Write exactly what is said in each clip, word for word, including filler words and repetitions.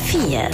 vier.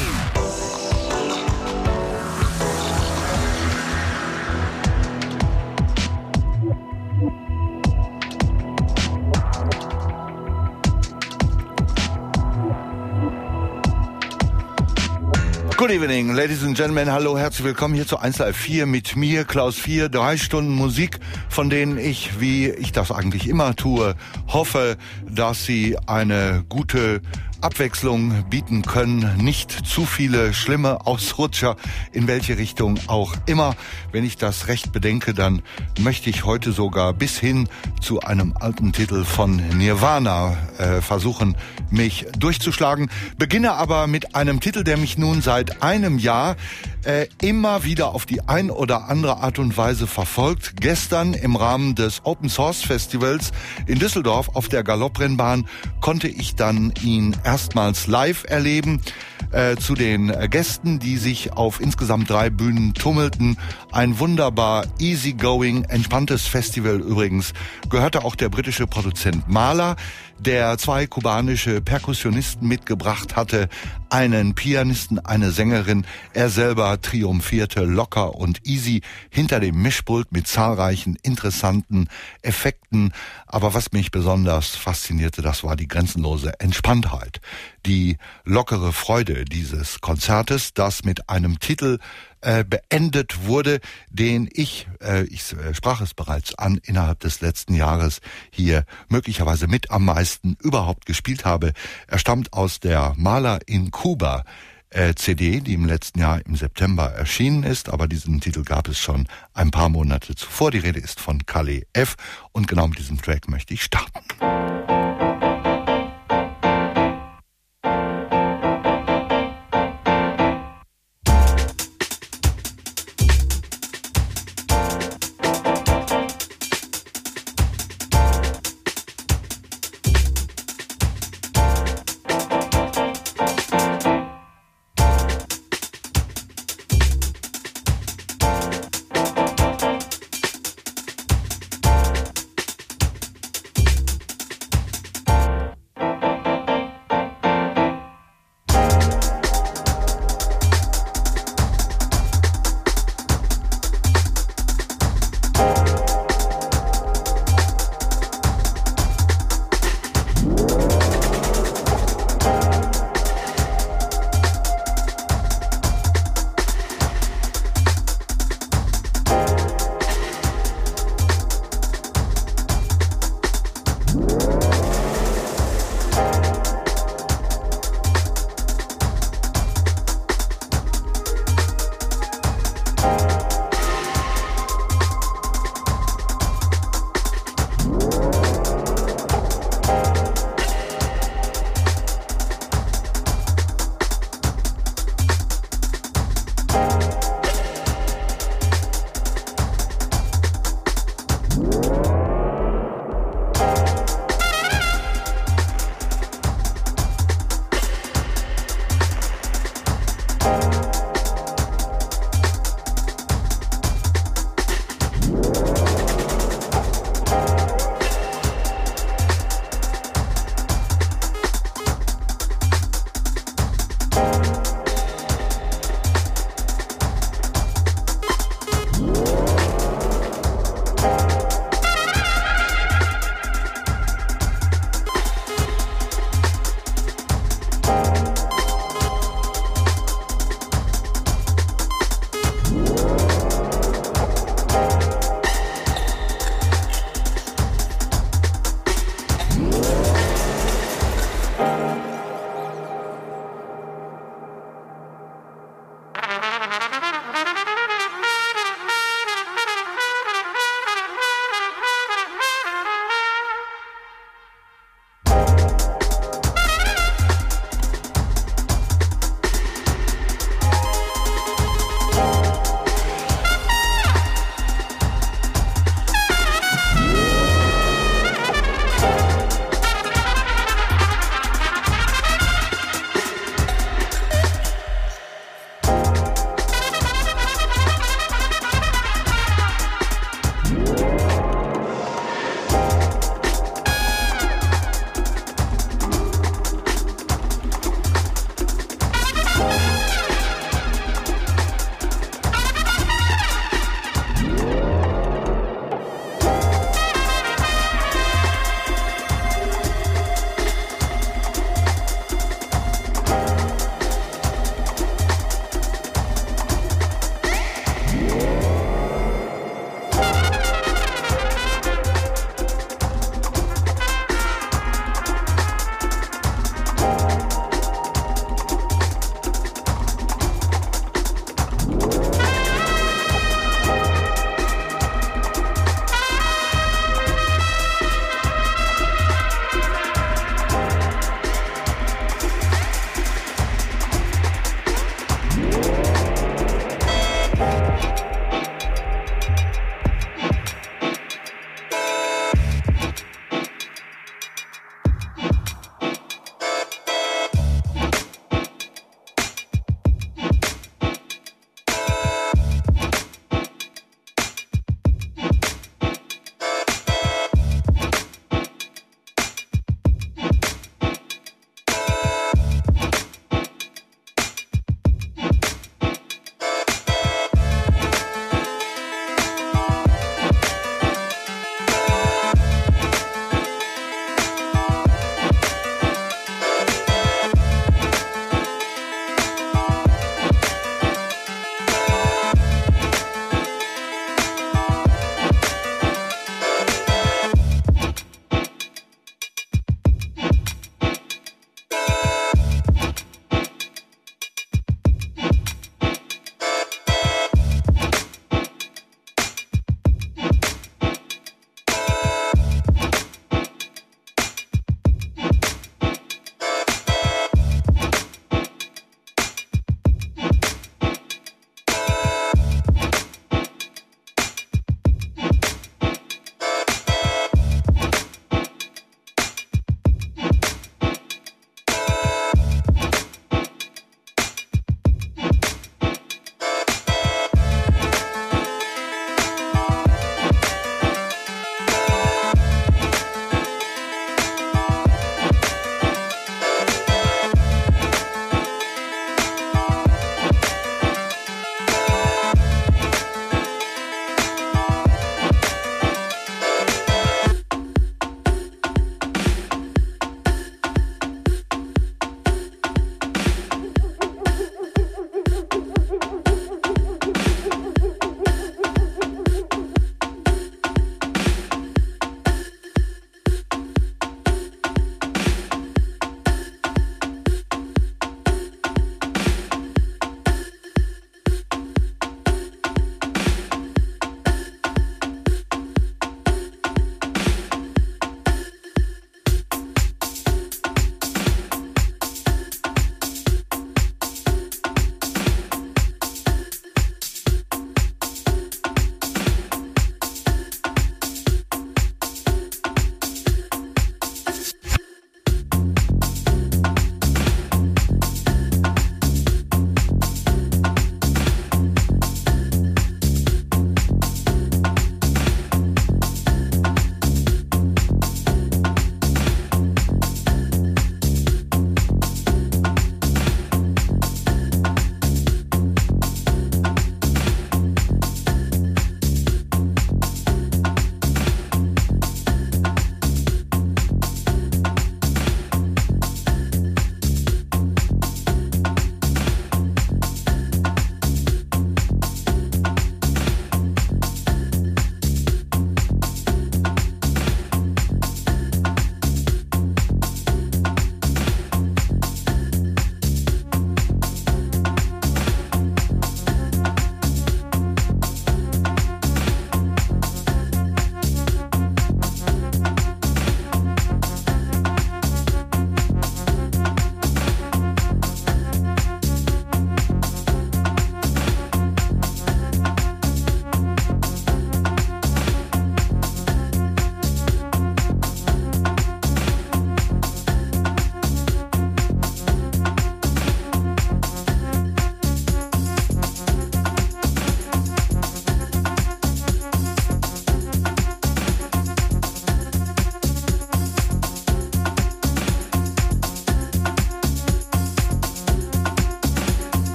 Good evening, ladies and gentlemen. Hallo, herzlich willkommen hier zu eins Live vier mit mir, Klaus vier. Drei Stunden Musik, von denen ich, wie ich das eigentlich immer tue, hoffe, dass sie eine gute Abwechslung bieten können. Nicht zu viele schlimme Ausrutscher, in welche Richtung auch immer. Wenn ich das recht bedenke, dann möchte ich heute sogar bis hin zu einem alten Titel von Nirvana äh, versuchen, mich durchzuschlagen. Beginne aber mit einem Titel, der mich nun seit einem Jahr äh, immer wieder auf die ein oder andere Art und Weise verfolgt. Gestern im Rahmen des Open Source Festivals in Düsseldorf auf der Galopprennbahn konnte ich dann ihn erstmals live erleben. Äh, zu den Gästen, die sich auf insgesamt drei Bühnen tummelten. Ein wunderbar easygoing, entspanntes Festival übrigens. Gehörte auch der britische Produzent Mahler, der zwei kubanische Perkussionisten mitgebracht hatte, einen Pianisten, eine Sängerin. Er selber triumphierte locker und easy hinter dem Mischpult mit zahlreichen interessanten Effekten. Aber was mich besonders faszinierte, das war die grenzenlose Entspanntheit, die lockere Freude dieses Konzertes, das mit einem Titel äh, beendet wurde, den ich, äh, ich äh, sprach es bereits an, innerhalb des letzten Jahres hier möglicherweise mit am meisten überhaupt gespielt habe. Er stammt aus der Mahler in Kuba äh, C D, die im letzten Jahr im September erschienen ist, aber diesen Titel gab es schon ein paar Monate zuvor. Die Rede ist von Kalle F. und genau mit diesem Track möchte ich starten.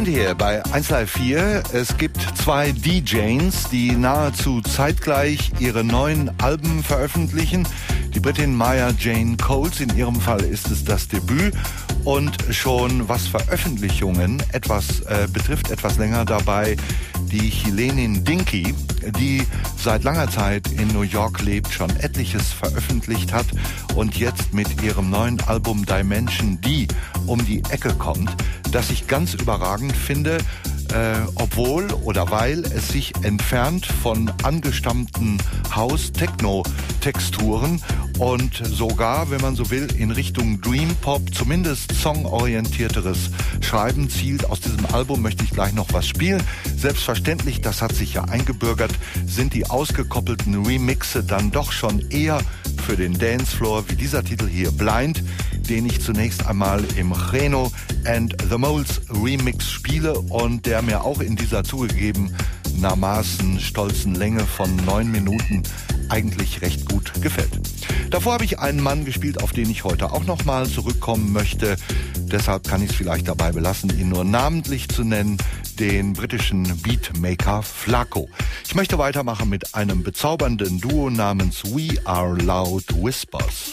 sind hier bei eins Live vier. Es gibt zwei D Js, die nahezu zeitgleich ihre neuen Alben veröffentlichen. Die Britin Maya Jane Coles, in ihrem Fall ist es das Debüt. Und schon was Veröffentlichungen etwas äh, betrifft, etwas länger dabei, die Chilenin Dinky, die seit langer Zeit in New York lebt, schon etliches veröffentlicht hat und jetzt mit ihrem neuen Album Dimension D um die Ecke kommt, das ich ganz überragend finde, äh, obwohl oder weil es sich entfernt von angestammten House-Techno-Texturen und sogar, wenn man so will, in Richtung Dream Pop, zumindest songorientierteres Schreiben zielt. Aus diesem Album möchte ich gleich noch was spielen. Selbstverständlich, das hat sich ja eingebürgert, sind die ausgekoppelten Remixe dann doch schon eher für den Dancefloor, wie dieser Titel hier, Blind, den ich zunächst einmal im Reno and the Moles Remix spiele und der mir auch in dieser zugegebenermaßen stolzen Länge von neun Minuten eigentlich recht gut gefällt. Davor habe ich einen Mann gespielt, auf den ich heute auch nochmal zurückkommen möchte. Deshalb kann ich es vielleicht dabei belassen, ihn nur namentlich zu nennen, den britischen Beatmaker Flaco. Ich möchte weitermachen mit einem bezaubernden Duo namens We Are Loud Whispers.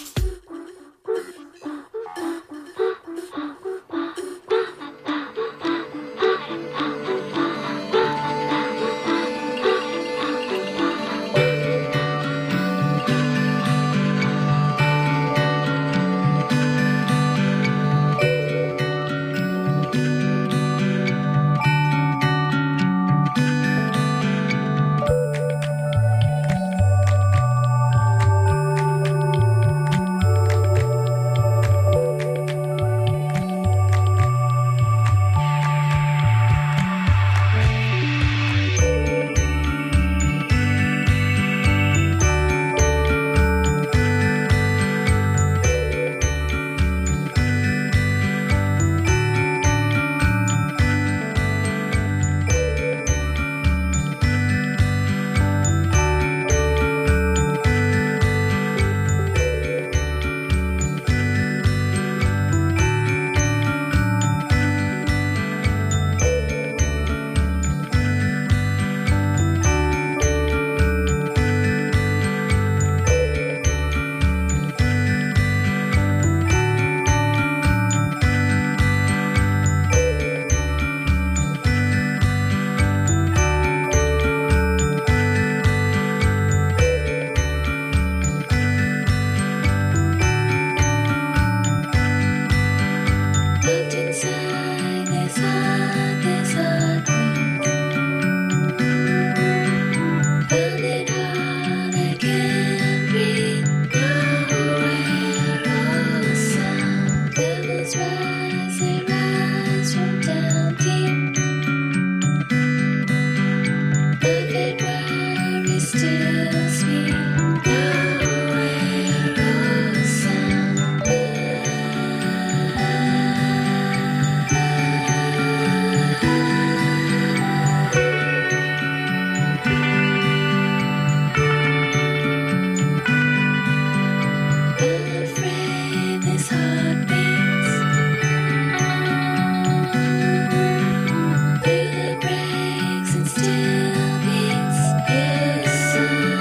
Still beats, yes,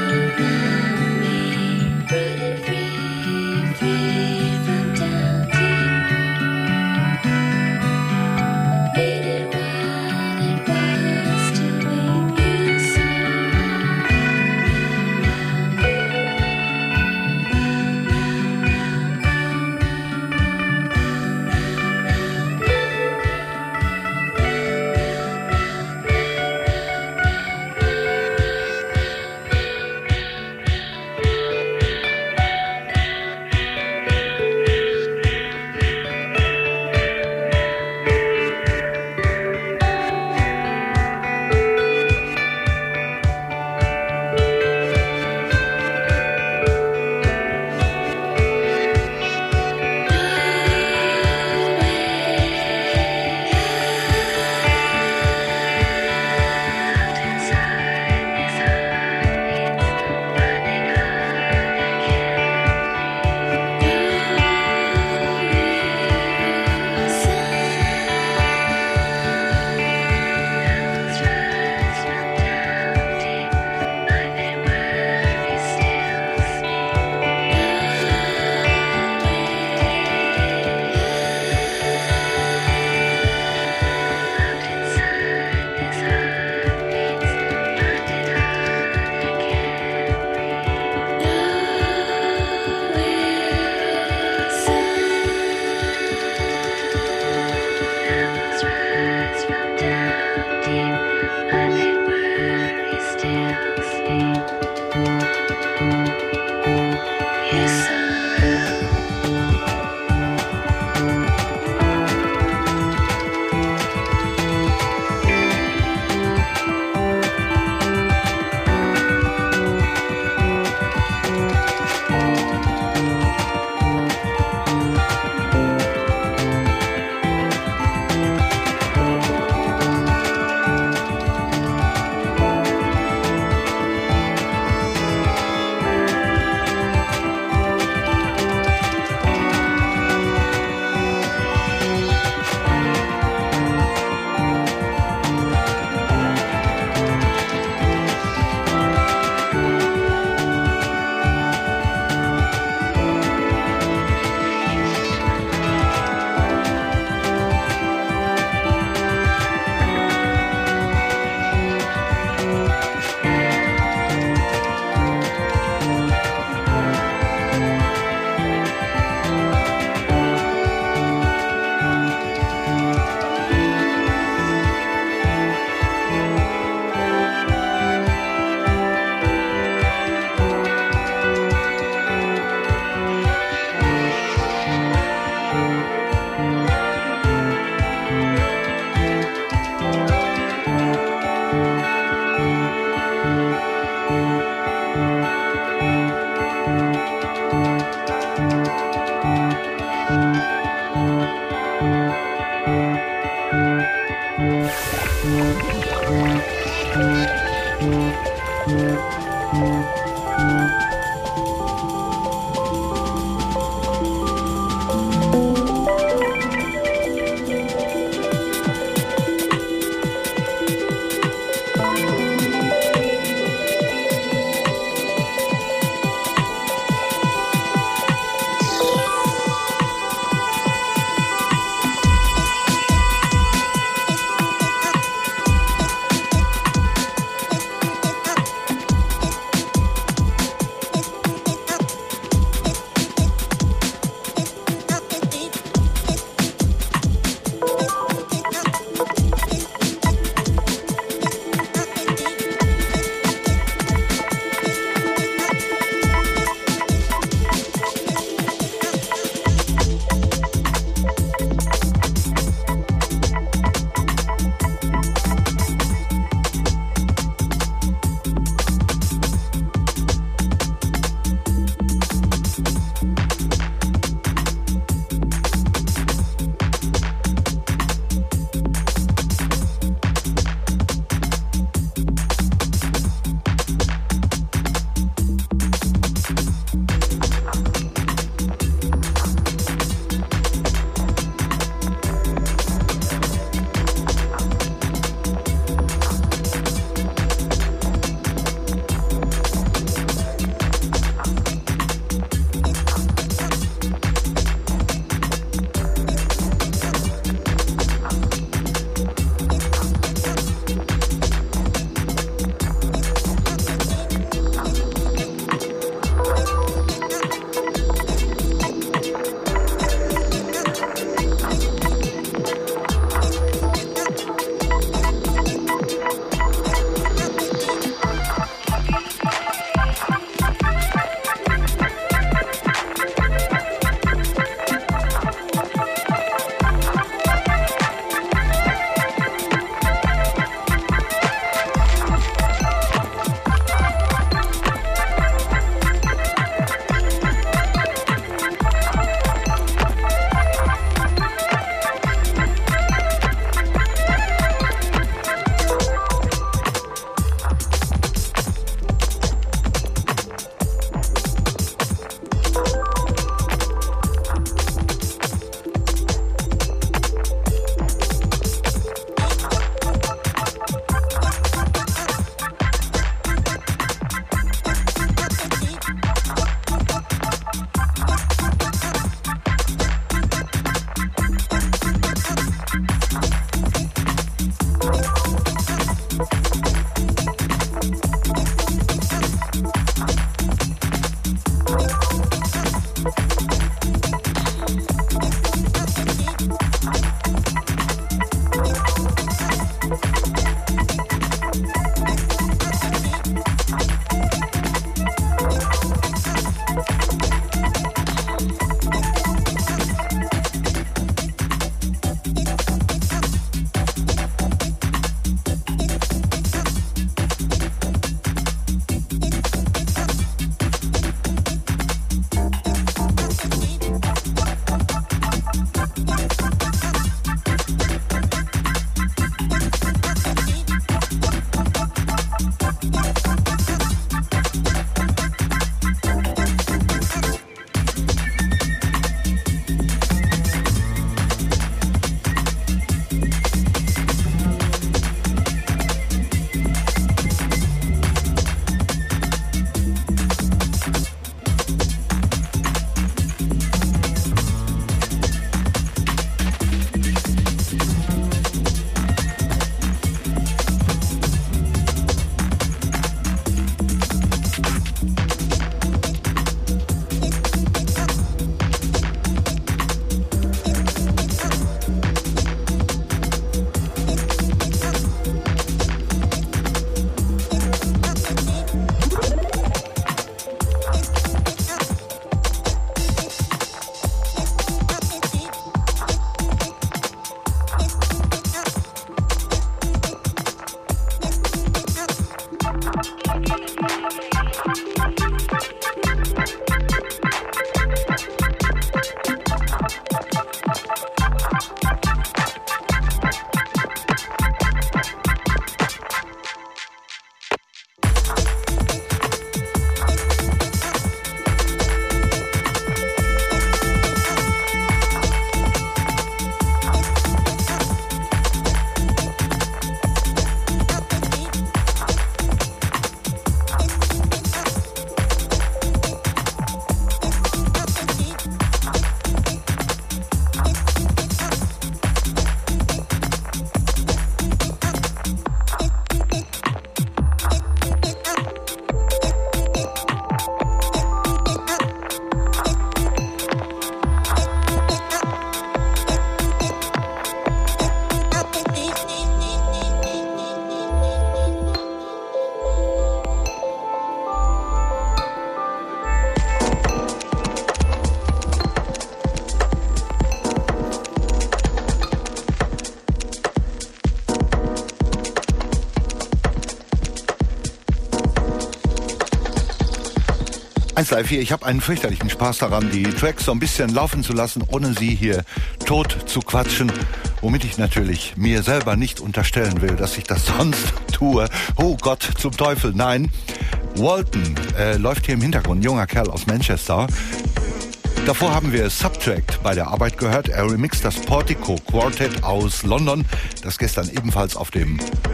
eins drei vier, ich habe einen fürchterlichen Spaß daran, die Tracks so ein bisschen laufen zu lassen, ohne sie hier tot zu quatschen, womit ich natürlich mir selber nicht unterstellen will, dass ich das sonst tue. Oh Gott, zum Teufel, nein. Walton äh, läuft hier im Hintergrund, ein junger Kerl aus Manchester. Davor haben wir Subtract bei der Arbeit gehört. Er remixt das Portico Quartet aus London, das gestern ebenfalls auf dem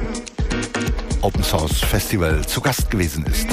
Open Source Festival zu Gast gewesen ist.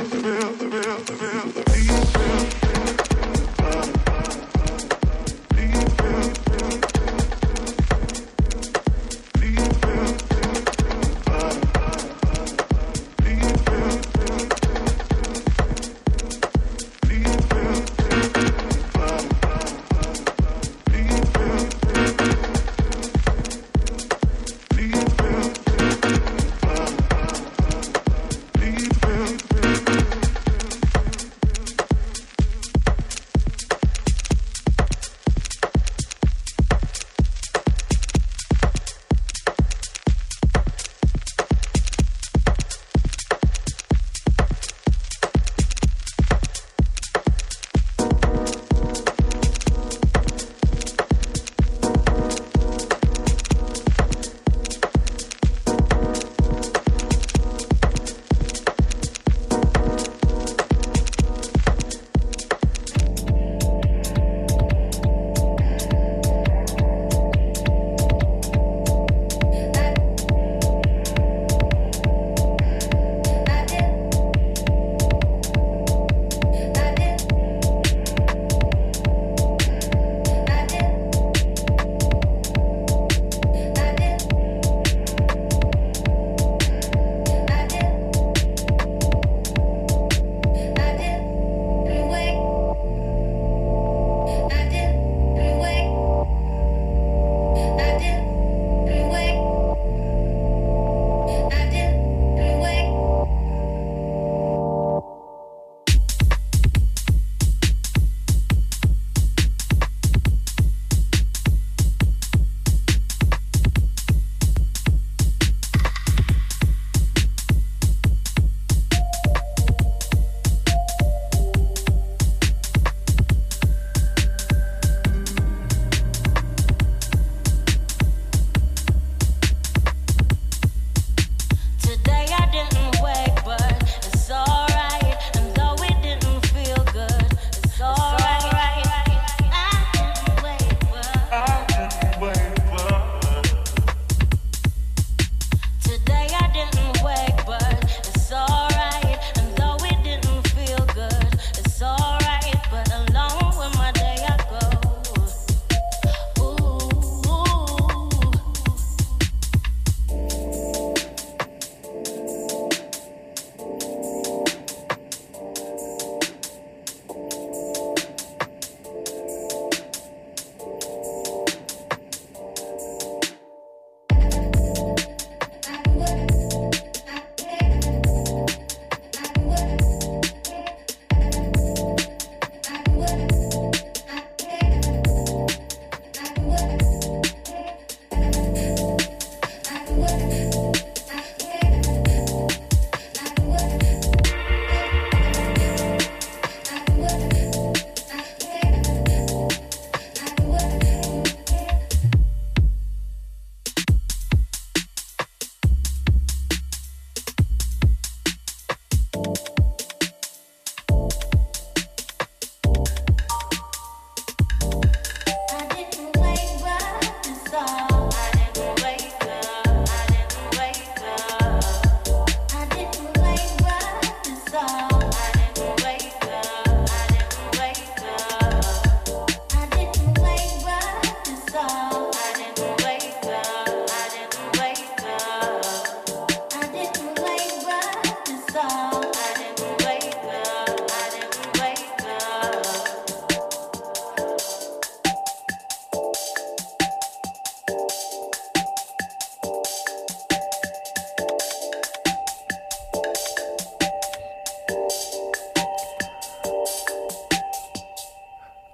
Leave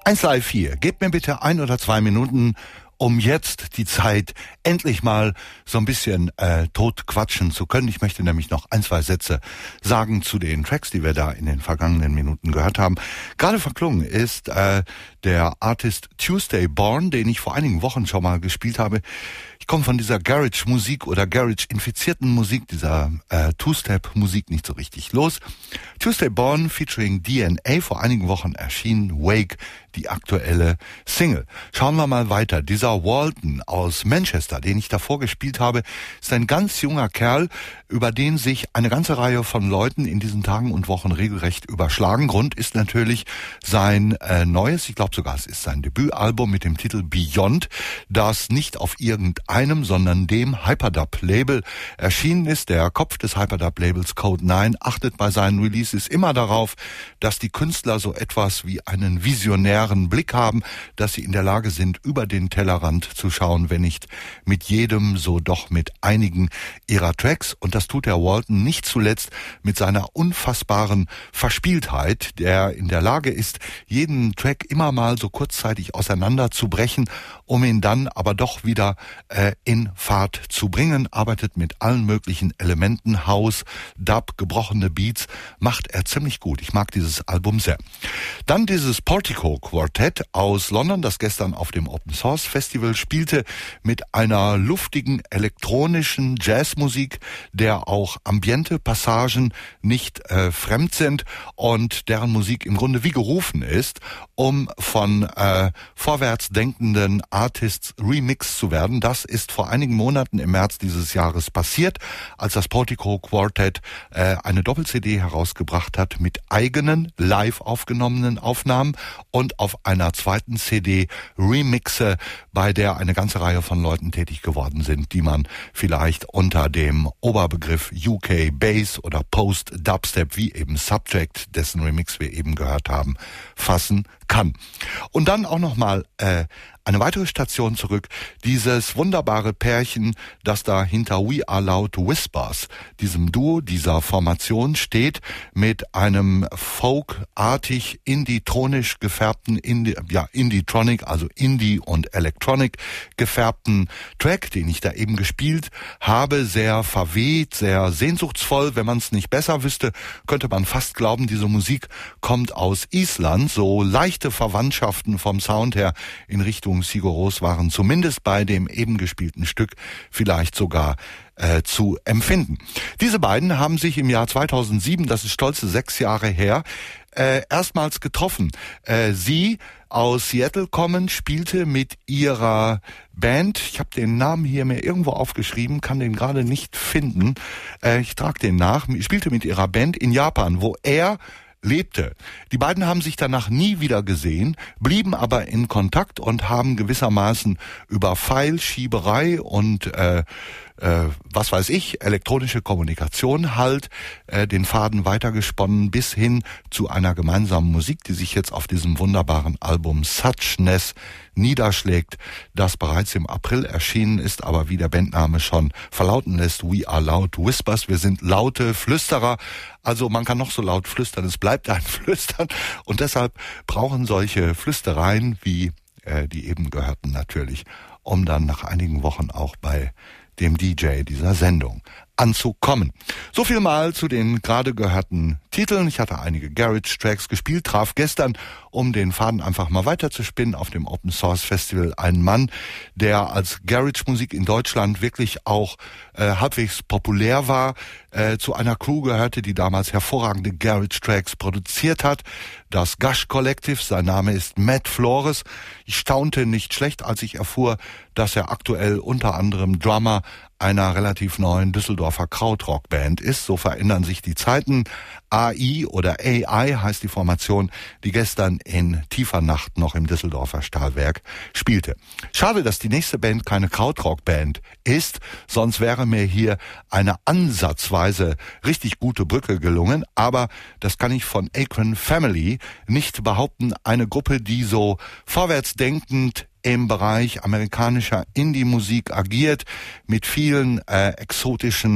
eins Live vier, gebt mir bitte ein oder zwei Minuten, um jetzt die Zeit endlich mal so ein bisschen äh, tot quatschen zu können. Ich möchte nämlich noch ein, zwei Sätze sagen zu den Tracks, die wir da in den vergangenen Minuten gehört haben. Gerade verklungen ist äh, der Artist Tuesday Born, den ich vor einigen Wochen schon mal gespielt habe. Ich komme von dieser Garage-Musik oder Garage-infizierten Musik, dieser äh, Two-Step-Musik nicht so richtig los. Tuesday Born featuring D N A, vor einigen Wochen erschienen, Wake, die aktuelle Single. Schauen wir mal weiter. Dieser Walton aus Manchester, den ich davor gespielt habe, ist ein ganz junger Kerl, über den sich eine ganze Reihe von Leuten in diesen Tagen und Wochen regelrecht überschlagen. Grund ist natürlich sein äh, neues, ich glaube sogar es ist sein Debütalbum mit dem Titel Beyond, das nicht auf irgendeinem, sondern dem Hyperdub-Label erschienen ist. Der Kopf des Hyperdub-Labels Code neun achtet bei seinen Releases immer darauf, dass die Künstler so etwas wie einen visionären Blick haben, dass sie in der Lage sind, über den Tellerrand zu schauen, wenn nicht mit jedem, so doch mit einigen ihrer Tracks. Und das tut der Walton nicht zuletzt mit seiner unfassbaren Verspieltheit, der in der Lage ist, jeden Track immer mal so kurzzeitig auseinanderzubrechen, um ihn dann aber doch wieder äh, in Fahrt zu bringen, arbeitet mit allen möglichen Elementen, House, Dub, gebrochene Beats, macht er ziemlich gut. Ich mag dieses Album sehr. Dann dieses Portico Quartett aus London, das gestern auf dem Open Source Festival spielte, mit einer luftigen elektronischen Jazzmusik, der auch ambiente Passagen nicht äh, fremd sind und deren Musik im Grunde wie gerufen ist, um von äh, vorwärts denkenden Artists remixed zu werden. Das ist vor einigen Monaten im März dieses Jahres passiert, als das Portico Quartett äh, eine Doppel-C D herausgebracht hat mit eigenen live aufgenommenen Aufnahmen und auf einer zweiten C D Remixe, bei der eine ganze Reihe von Leuten tätig geworden sind, die man vielleicht unter dem Oberbegriff U K Bass oder Post Dubstep, wie eben Subject, dessen Remix wir eben gehört haben, fassen kann. Und dann auch nochmal äh, eine weitere Station zurück, dieses wunderbare Pärchen, das da hinter We Are Loud Whispers, diesem Duo, dieser Formation steht, mit einem folkartig indie-tronisch gefärbten, Indie, ja, Indie-Tronic, also Indie und Electronic gefärbten Track, den ich da eben gespielt habe, sehr verweht, sehr sehnsuchtsvoll. Wenn man es nicht besser wüsste, könnte man fast glauben, diese Musik kommt aus Island, so leichte Verwandtschaften vom Sound her in Richtung Sigur Rós waren zumindest bei dem eben gespielten Stück vielleicht sogar äh, zu empfinden. Diese beiden haben sich im Jahr zweitausendsieben, das ist stolze sechs Jahre her, äh, erstmals getroffen. Äh, sie aus Seattle kommend, spielte mit ihrer Band, ich habe den Namen hier mir irgendwo aufgeschrieben, kann den gerade nicht finden, äh, ich trage den nach, spielte mit ihrer Band in Japan, wo er lebte. Die beiden haben sich danach nie wieder gesehen, blieben aber in Kontakt und haben gewissermaßen über Pfeilschieberei und äh, äh, was weiß ich, elektronische Kommunikation halt äh, den Faden weitergesponnen bis hin zu einer gemeinsamen Musik, die sich jetzt auf diesem wunderbaren Album Suchness niederschlägt, das bereits im April erschienen ist, aber wie der Bandname schon verlauten lässt, We Are Loud Whispers, wir sind laute Flüsterer, also man kann noch so laut flüstern, es bleibt ein Flüstern und deshalb brauchen solche Flüstereien wie äh, die eben gehörten natürlich, um dann nach einigen Wochen auch bei dem D J dieser Sendung anzukommen. So viel mal zu den gerade gehörten Titeln. Ich hatte einige Garage-Tracks gespielt, traf gestern, um den Faden einfach mal weiterzuspinnen, auf dem Open Source Festival einen Mann, der als Garage-Musik in Deutschland wirklich auch äh, halbwegs populär war, äh, zu einer Crew gehörte, die damals hervorragende Garage-Tracks produziert hat. Das Gush Collective, sein Name ist Matt Flores. Ich staunte nicht schlecht, als ich erfuhr, dass er aktuell unter anderem Drummer einer relativ neuen Düsseldorfer Krautrock-Band ist. So verändern sich die Zeiten. A I oder A I heißt die Formation, die gestern in tiefer Nacht noch im Düsseldorfer Stahlwerk spielte. Schade, dass die nächste Band keine Krautrock-Band ist, sonst wäre mir hier eine ansatzweise richtig gute Brücke gelungen, aber das kann ich von Akron Family nicht behaupten. Eine Gruppe, die so vorwärtsdenkend im Bereich amerikanischer Indie-Musik agiert, mit vielen äh, exotischen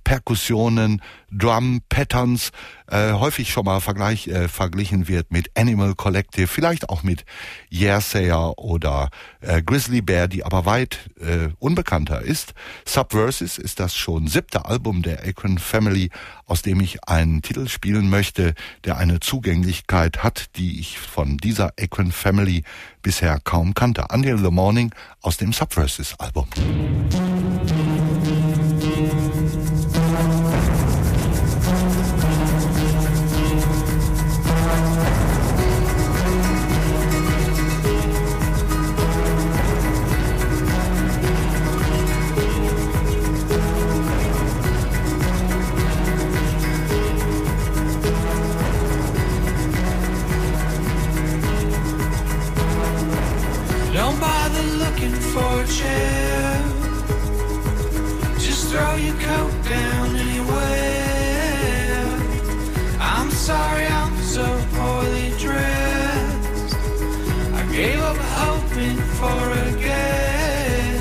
Perkussionen, Drum-Patterns, äh, häufig schon mal vergleich, äh, verglichen wird mit Animal Collective, vielleicht auch mit Yearsayer oder äh, Grizzly Bear, die aber weit äh, unbekannter ist. Subversive ist das schon siebte Album der Acorn Family, aus dem ich einen Titel spielen möchte, der eine Zugänglichkeit hat, die ich von dieser Acorn Family bisher kaum kannte. Until the Morning aus dem Subversive Album. Don't bother looking for a chair. Just throw your coat down anywhere. I'm sorry I'm so poorly dressed. I gave up hoping for a guess.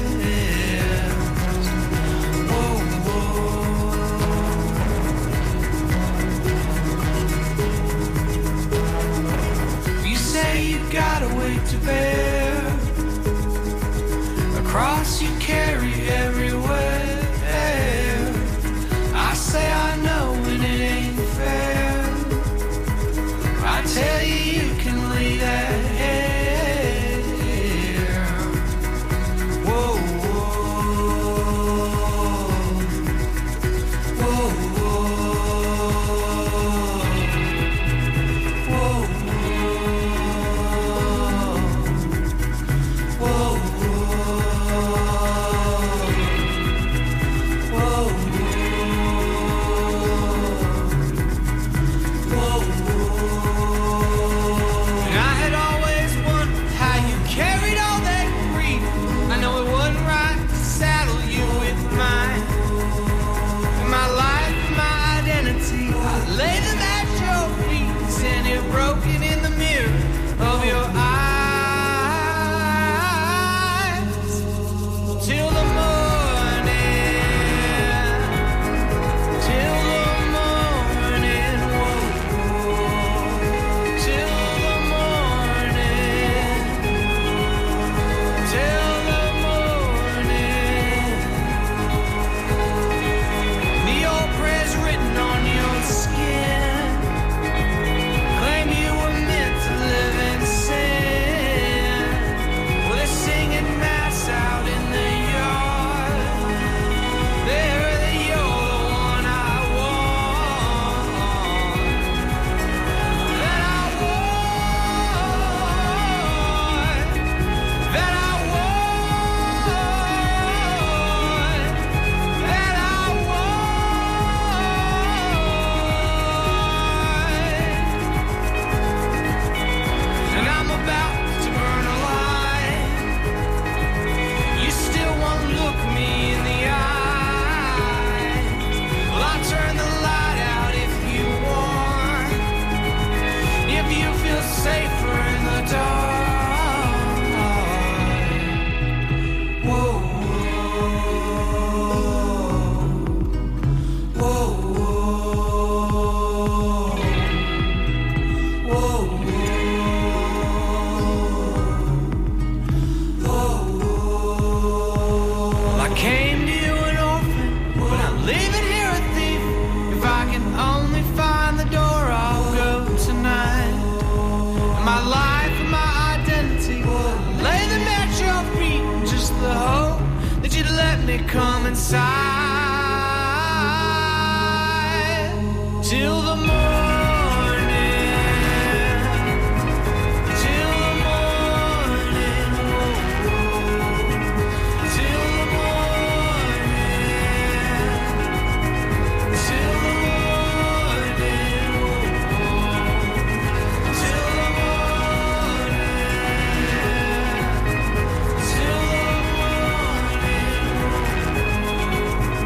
Whoa, whoa. You say you got a weight to bear. Cross you carry everywhere. I say I know when it ain't fair. I tell you you can lay that hair. Whoa, whoa, whoa, whoa, whoa, whoa. Broken in the mirror of your eyes till the morning, till the morning, whoa, till the morning, till the morning. The old prayers written on your skin. Come inside till the morning, till the morning, till the morning, till the morning, till the morning, till the morning.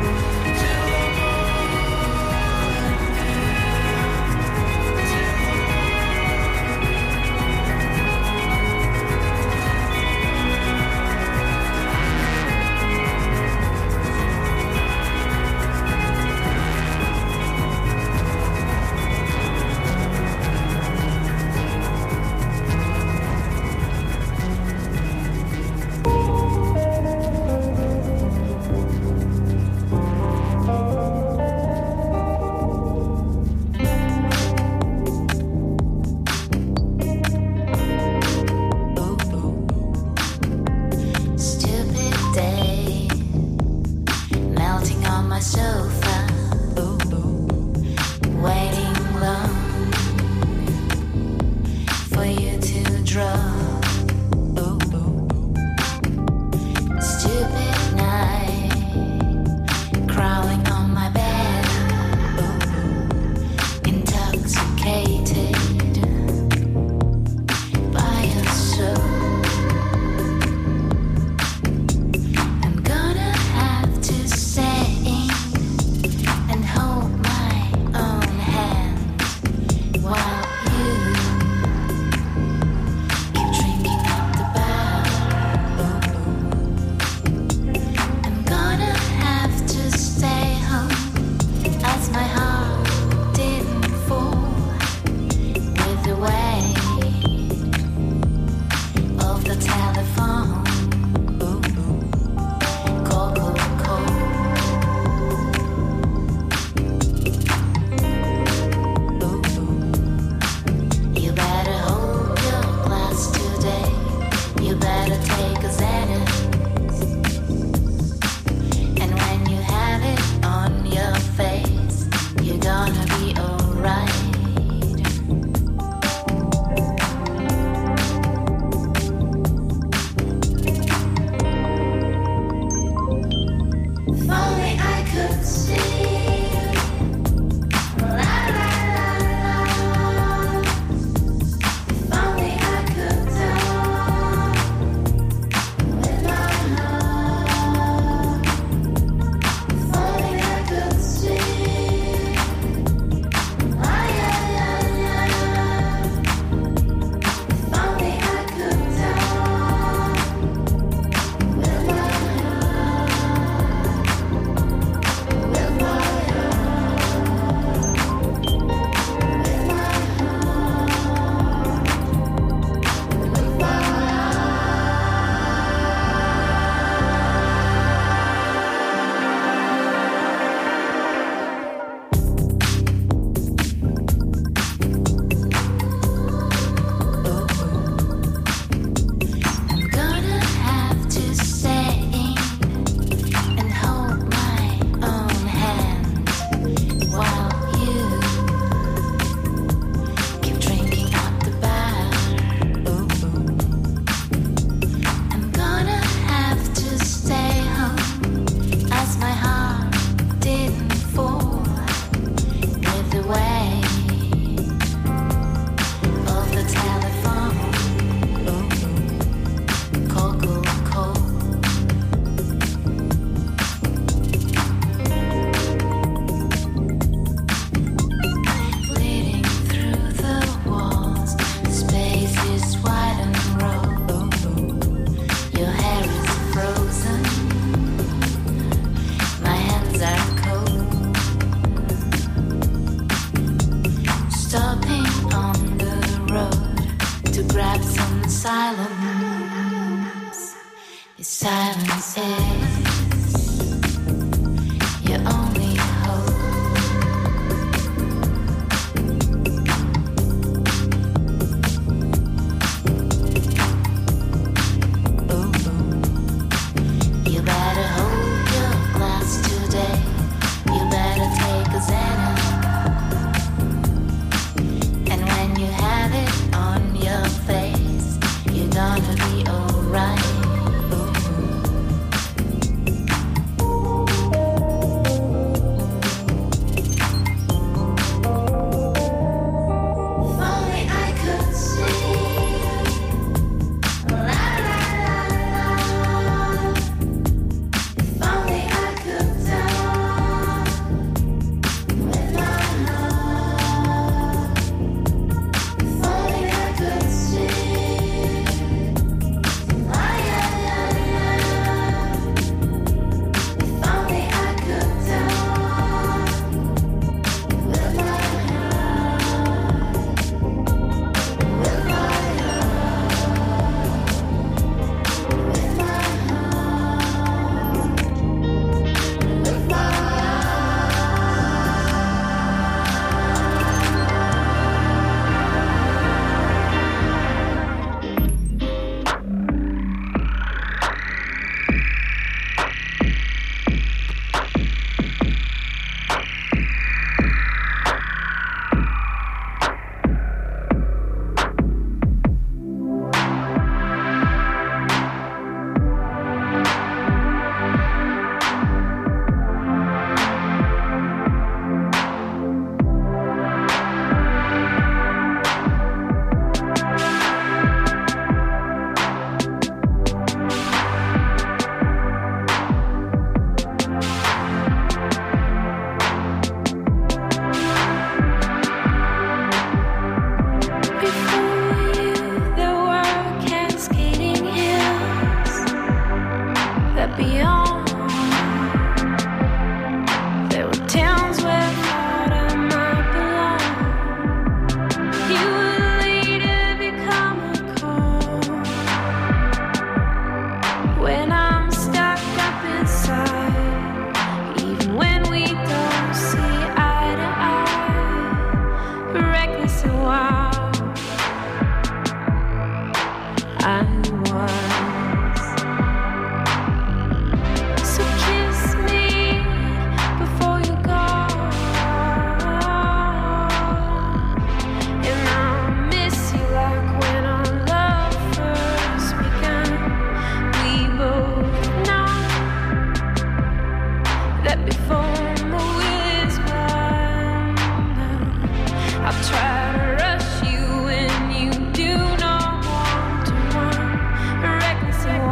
bet before my will is won. I'll try to rush you when you do not want to run. Reckless and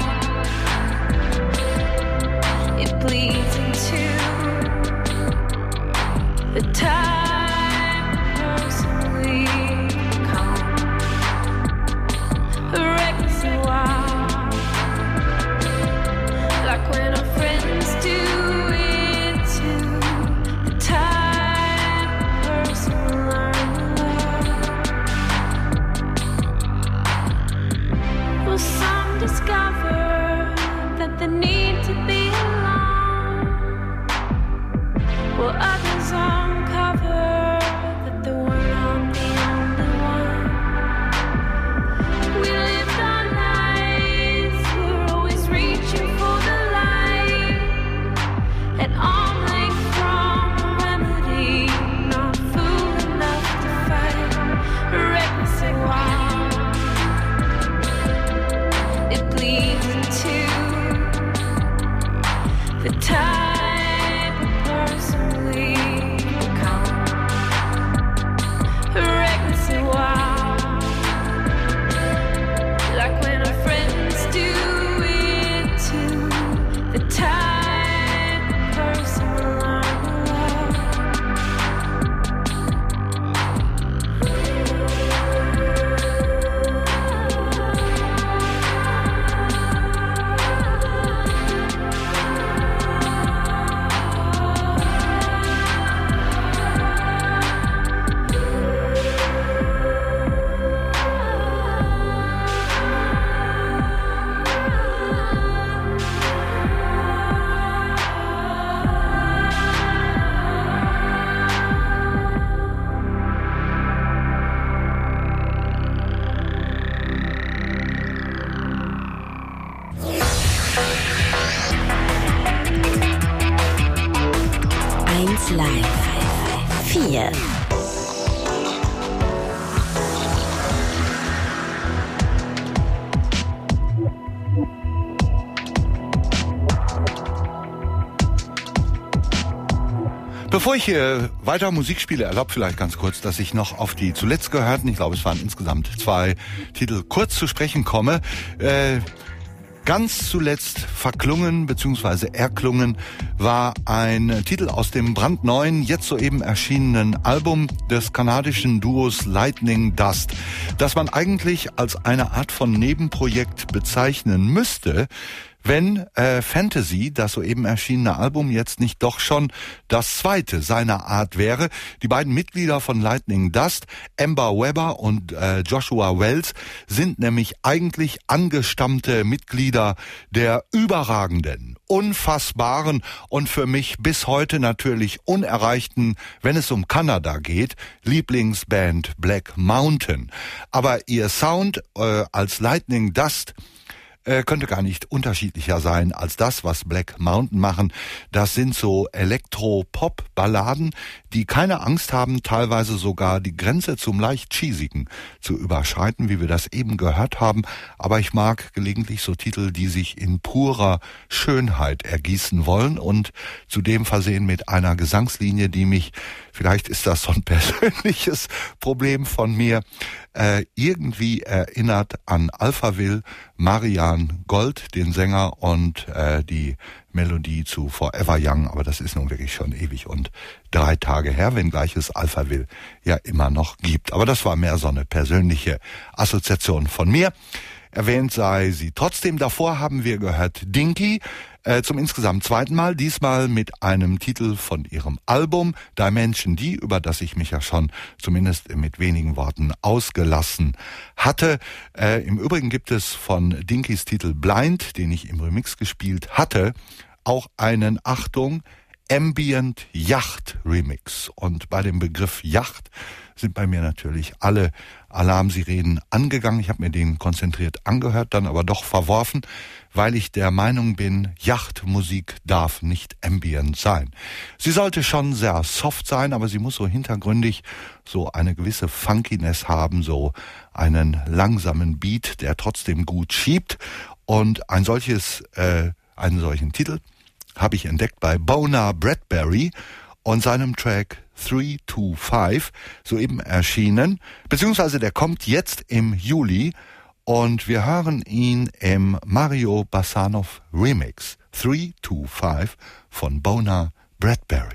wild, it bleeds into the time personally calm. Reckless and wild, like when our friends do it too. The time person learn love. Will some discover that they need to be alone? Will others uncover that they were not the only one? We lived our lives, we're always reaching for the light. At arm's length from a remedy, not fool enough to fight. Reckless and wild, it bleeds into the type of person we become. Reckless and wild, like when our friends do it too. The type of person we learn to love. eins Live vier. Bevor ich hier weiter Musik spiele, erlaubt vielleicht ganz kurz, dass ich noch auf die zuletzt gehörten, ich glaube es waren insgesamt zwei Titel, kurz zu sprechen komme. Äh, Ganz zuletzt verklungen bzw. erklungen war ein Titel aus dem brandneuen, jetzt soeben erschienenen Album des kanadischen Duos Lightning Dust, das man eigentlich als eine Art von Nebenprojekt bezeichnen müsste, wenn äh, Fantasy, das soeben erschienene Album, jetzt nicht doch schon das zweite seiner Art wäre. Die beiden Mitglieder von Lightning Dust, Amber Webber und äh, Joshua Wells, sind nämlich eigentlich angestammte Mitglieder der überragenden, unfassbaren und für mich bis heute natürlich unerreichten, wenn es um Kanada geht, Lieblingsband Black Mountain. Aber ihr Sound äh, als Lightning Dust Äh, könnte gar nicht unterschiedlicher sein als das, was Black Mountain machen. Das sind so Elektro-Pop-Balladen, die keine Angst haben, teilweise sogar die Grenze zum leicht cheesigen zu überschreiten, wie wir das eben gehört haben. Aber ich mag gelegentlich so Titel, die sich in purer Schönheit ergießen wollen und zudem versehen mit einer Gesangslinie, die mich, vielleicht ist das so ein persönliches Problem von mir, äh, irgendwie erinnert an Alphaville, Marian Gold, den Sänger, und äh, die Melodie zu Forever Young, aber das ist nun wirklich schon ewig und drei Tage her, wenngleich es Alphaville ja immer noch gibt. Aber das war mehr so eine persönliche Assoziation von mir. Erwähnt sei sie trotzdem. Davor haben wir gehört Dinky, äh, zum insgesamt zweiten Mal, diesmal mit einem Titel von ihrem Album Dimension D, über das ich mich ja schon zumindest mit wenigen Worten ausgelassen hatte. Äh, im Übrigen gibt es von Dinkys Titel Blind, den ich im Remix gespielt hatte, auch einen, Achtung, Ambient Yacht Remix. Und bei dem Begriff Yacht sind bei mir natürlich alle Alarmsirenen angegangen. Ich habe mir den konzentriert angehört, dann aber doch verworfen, weil ich der Meinung bin, Yachtmusik darf nicht ambient sein. Sie sollte schon sehr soft sein, aber sie muss so hintergründig so eine gewisse Funkiness haben, so einen langsamen Beat, der trotzdem gut schiebt. Und ein solches, äh, einen solchen Titel habe ich entdeckt bei Bona Bradbury und seinem Track drei zwei fünf, soeben erschienen, beziehungsweise der kommt jetzt im Juli und wir hören ihn im Mario Bassanov Remix drei zwei fünf von Bona Bradbury.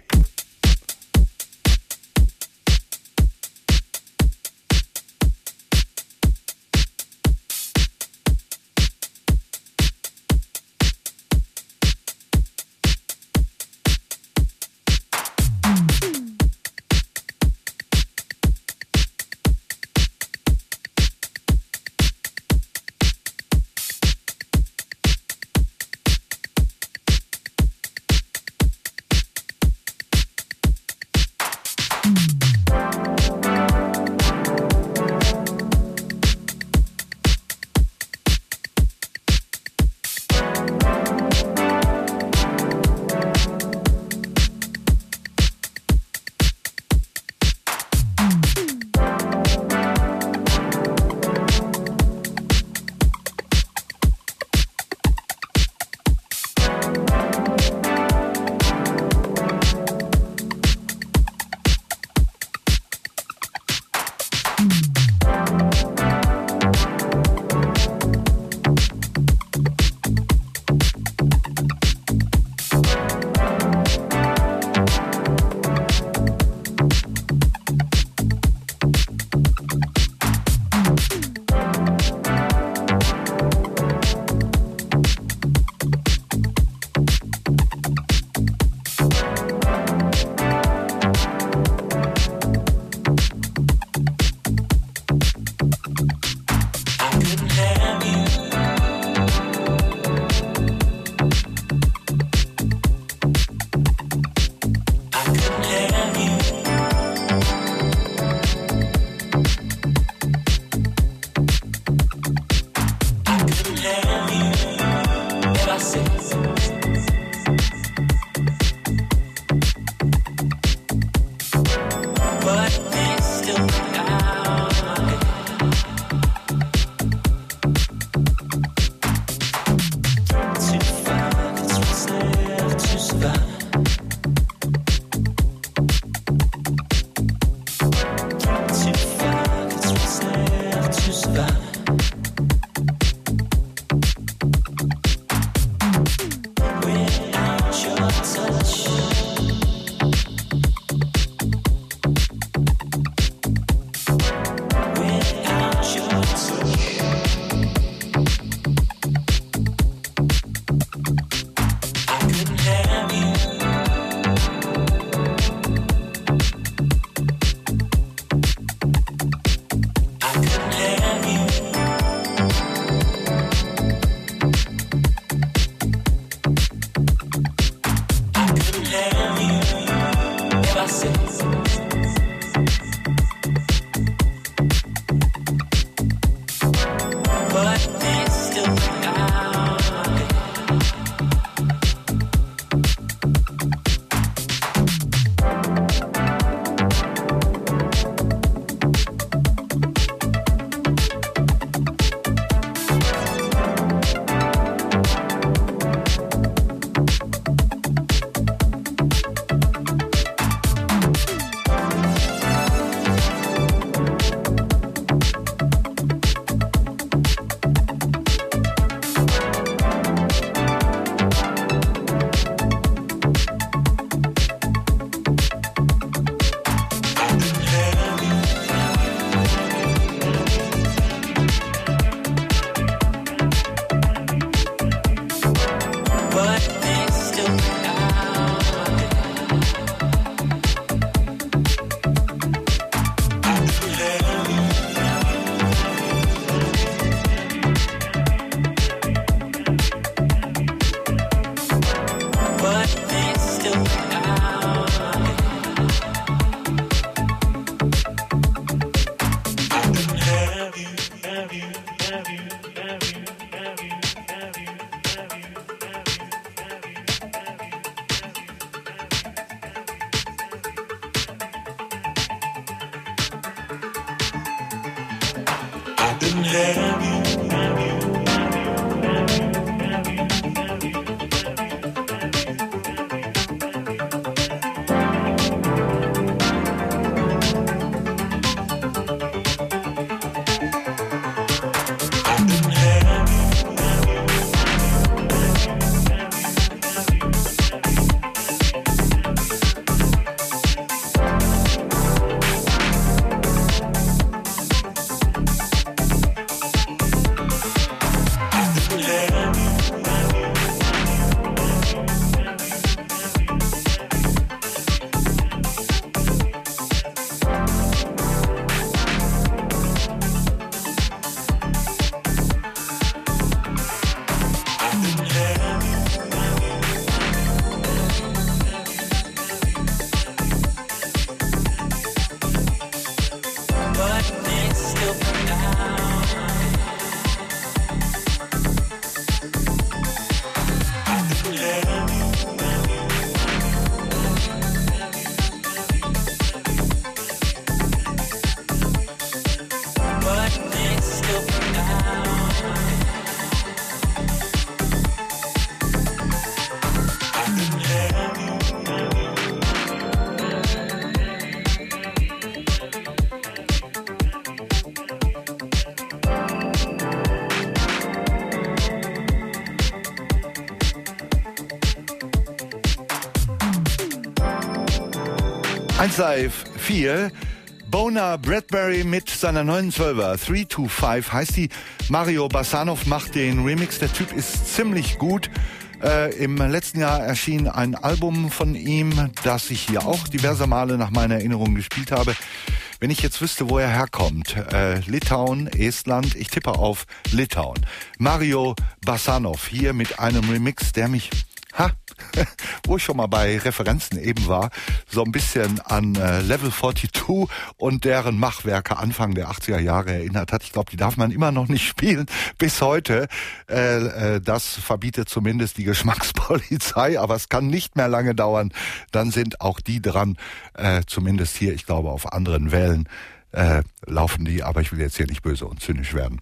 eins Live vier. Bona Bradbury mit seiner neuen Zwölfer. drei zwei fünf heißt die. Mario Basanov macht den Remix. Der Typ ist ziemlich gut. Äh, Im letzten Jahr erschien ein Album von ihm, das ich hier auch diverse Male nach meiner Erinnerung gespielt habe. Wenn ich jetzt wüsste, wo er herkommt. Äh, Litauen, Estland. Ich tippe auf Litauen. Mario Basanov hier mit einem Remix, der mich... Ha, wo ich schon mal bei Referenzen eben war, so ein bisschen an äh, Level zweiundvierzig und deren Machwerke Anfang der achtziger Jahre erinnert hat. Ich glaube, die darf man immer noch nicht spielen bis heute. Äh, äh, das verbietet zumindest die Geschmackspolizei, aber es kann nicht mehr lange dauern. Dann sind auch die dran, äh, zumindest hier, ich glaube, auf anderen Wellen äh, laufen die, aber ich will jetzt hier nicht böse und zynisch werden.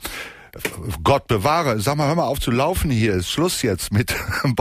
Gott bewahre, sag mal, hör mal auf zu laufen hier, ist Schluss jetzt mit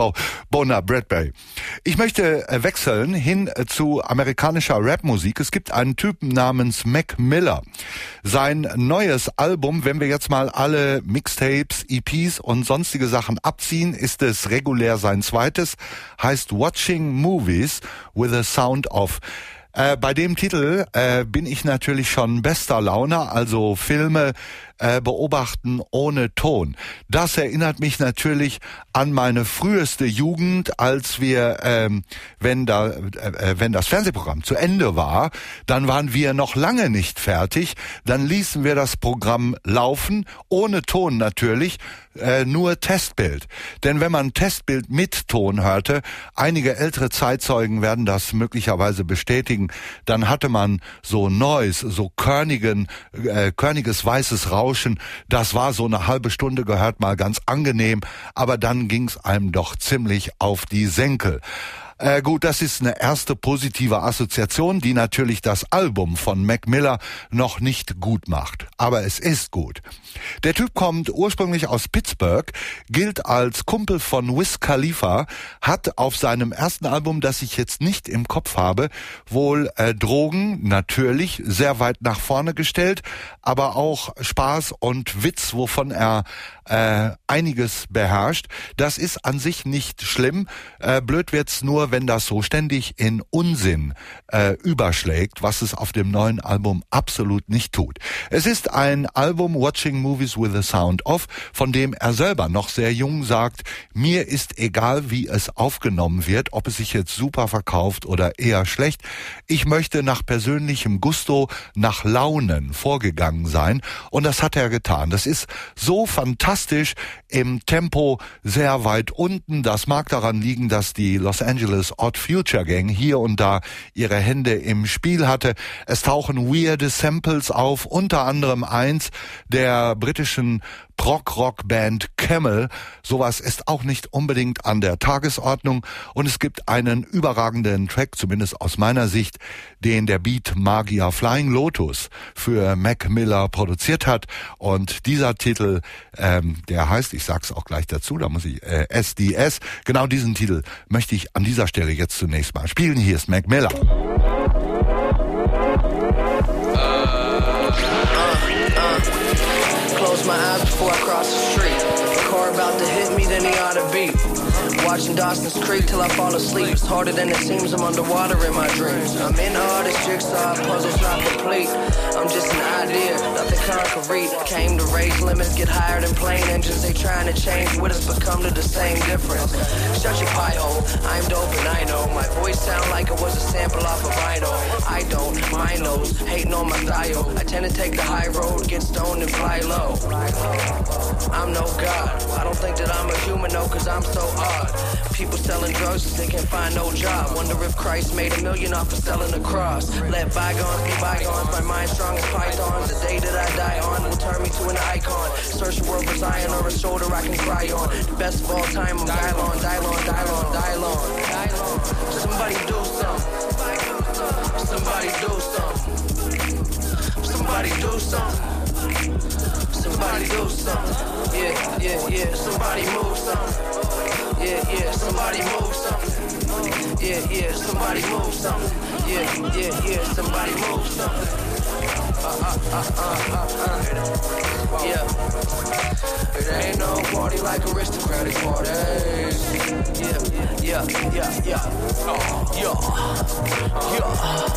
Bona Bradbury. Ich möchte wechseln hin zu amerikanischer Rapmusik. Es gibt einen Typen namens Mac Miller. Sein neues Album, wenn wir jetzt mal alle Mixtapes, E Ps und sonstige Sachen abziehen, ist es regulär sein zweites, heißt Watching Movies with a Sound of. Äh, bei dem Titel äh, bin ich natürlich schon bester Laune, also Filme äh, beobachten ohne Ton. Das erinnert mich natürlich an meine früheste Jugend, als wir, ähm, wenn da, äh, wenn das Fernsehprogramm zu Ende war, dann waren wir noch lange nicht fertig. Dann ließen wir das Programm laufen, ohne Ton natürlich, äh, nur Testbild. Denn wenn man Testbild mit Ton hörte, einige ältere Zeitzeugen werden das möglicherweise bestätigen, dann hatte man so Noise, so körnigen, äh, körniges weißes Rauschen. Das war so eine halbe Stunde gehört mal ganz angenehm, aber dann ging's einem doch ziemlich auf die Senkel. Äh, gut, das ist eine erste positive Assoziation, die natürlich das Album von Mac Miller noch nicht gut macht. Aber es ist gut. Der Typ kommt ursprünglich aus Pittsburgh, gilt als Kumpel von Wiz Khalifa, hat auf seinem ersten Album, das ich jetzt nicht im Kopf habe, wohl äh, Drogen natürlich sehr weit nach vorne gestellt, aber auch Spaß und Witz, wovon er äh, einiges beherrscht. Das ist an sich nicht schlimm. Äh, blöd wird's nur, wenn das so ständig in Unsinn äh, überschlägt, was es auf dem neuen Album absolut nicht tut. Es ist ein Album Watching Movies with a Sound of, von dem er selber noch sehr jung sagt, mir ist egal, wie es aufgenommen wird, ob es sich jetzt super verkauft oder eher schlecht. Ich möchte nach persönlichem Gusto, nach Launen vorgegangen sein und das hat er getan. Das ist so fantastisch im Tempo sehr weit unten. Das mag daran liegen, dass die Los Angeles Odd Future Gang hier und da ihre Hände im Spiel hatte. Es tauchen weirde Samples auf, unter anderem eins der britischen Prog-Rock-Band Camel. Sowas ist auch nicht unbedingt an der Tagesordnung. Und es gibt einen überragenden Track, zumindest aus meiner Sicht, den der Beat-Magier Flying Lotus für Mac Miller produziert hat. Und dieser Titel, ähm, der heißt, ich sag's auch gleich dazu, da muss ich, äh, S D S. Genau diesen Titel möchte ich an dieser Stelle jetzt zunächst mal spielen. Hier ist Mac Miller. Close my eyes before I cross the street. The car about to hit me, then he ought to beat. Watching Dawson's Creek till I fall asleep. It's harder than it seems, I'm underwater in my dreams. I'm in all this jigsaw, puzzle's not complete. I'm just an idea, nothing concrete. Came to raise limits, get higher than plane engines. They trying to change what has become to the same difference. Shut your pie hole, I'm dope and I know. My voice sound like it was a sample off of vinyl. I don't, my nose, hating on my style. I tend to take the high road, get stoned and fly low. I'm no god, I don't think that I'm a human though, cause I'm so odd. People selling drugs cause they can't find no job. Wonder if Christ made a million off of selling a cross. Let bygones be bygones, my mind strong as pythons. The day that I die on will turn me to an icon. Search the world for Zion or a shoulder I can cry on. The best of all time, I'm Dylon, Dylon, Dylon, Dylon. Somebody do something. Somebody do something. Somebody do something. Somebody do something. Yeah, yeah, yeah. Somebody move something. Yeah, yeah. Somebody move something. Yeah, yeah. Somebody move something. Yeah, yeah, yeah. Somebody move something. Yeah. It ain't no party like aristocratic parties. Yeah, yeah, yeah, yeah. Oh, yeah, yeah.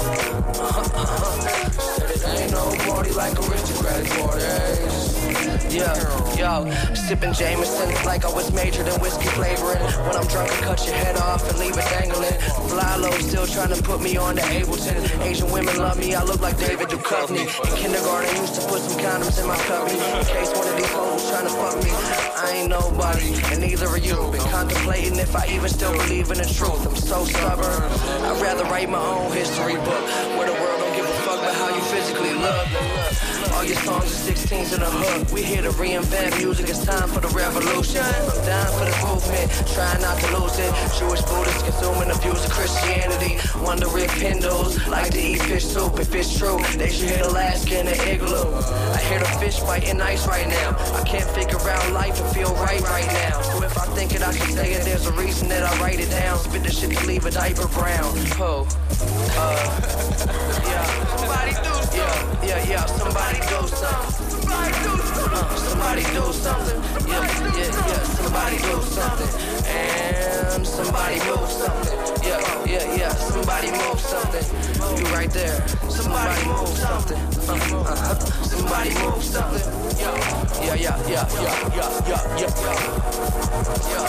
Said it ain't no party like aristocratic parties. Yeah, yo, sipping Jameson like I was majored in whiskey flavoring. When I'm drunk, I cut your head off and leave it dangling. Fly low, still trying to put me on to Ableton. Asian women love me, I look like David Duchovny. In kindergarten, used to put some condoms in my cubby in case one of these hoes was trying to fuck me. I ain't nobody, and neither are you. Been contemplating if I even still believe in the truth. I'm so stubborn, I'd rather write my own history book where the world don't give a fuck about how you physically look. All your songs are sixteens in a hook. We here to reinvent music, it's time for the revolution. I'm down for this movement, trying not to lose it. Jewish Buddhists consuming the views of Christianity. Wonder if Hindus like to eat fish soup. If it's true, they should hit Alaska in an igloo. I hear the fish biting ice right now. I can't figure out life and feel right right now. So if I think it, I should say it. There's a reason that I write it down. Spit the shit to leave a diaper brown. Oh, uh, yeah. Somebody do something. Yeah, yeah, yeah. Somebody do something. Somebody do something. Uh, somebody do something. Yeah, yeah, yeah. Somebody do something. And somebody move something. Yeah, yeah, yeah. Somebody move something. You right there. Somebody move something. Uh, uh-huh. Somebody move something. Yeah, yeah, yeah, yeah, yeah, yeah, yeah, yeah, yeah.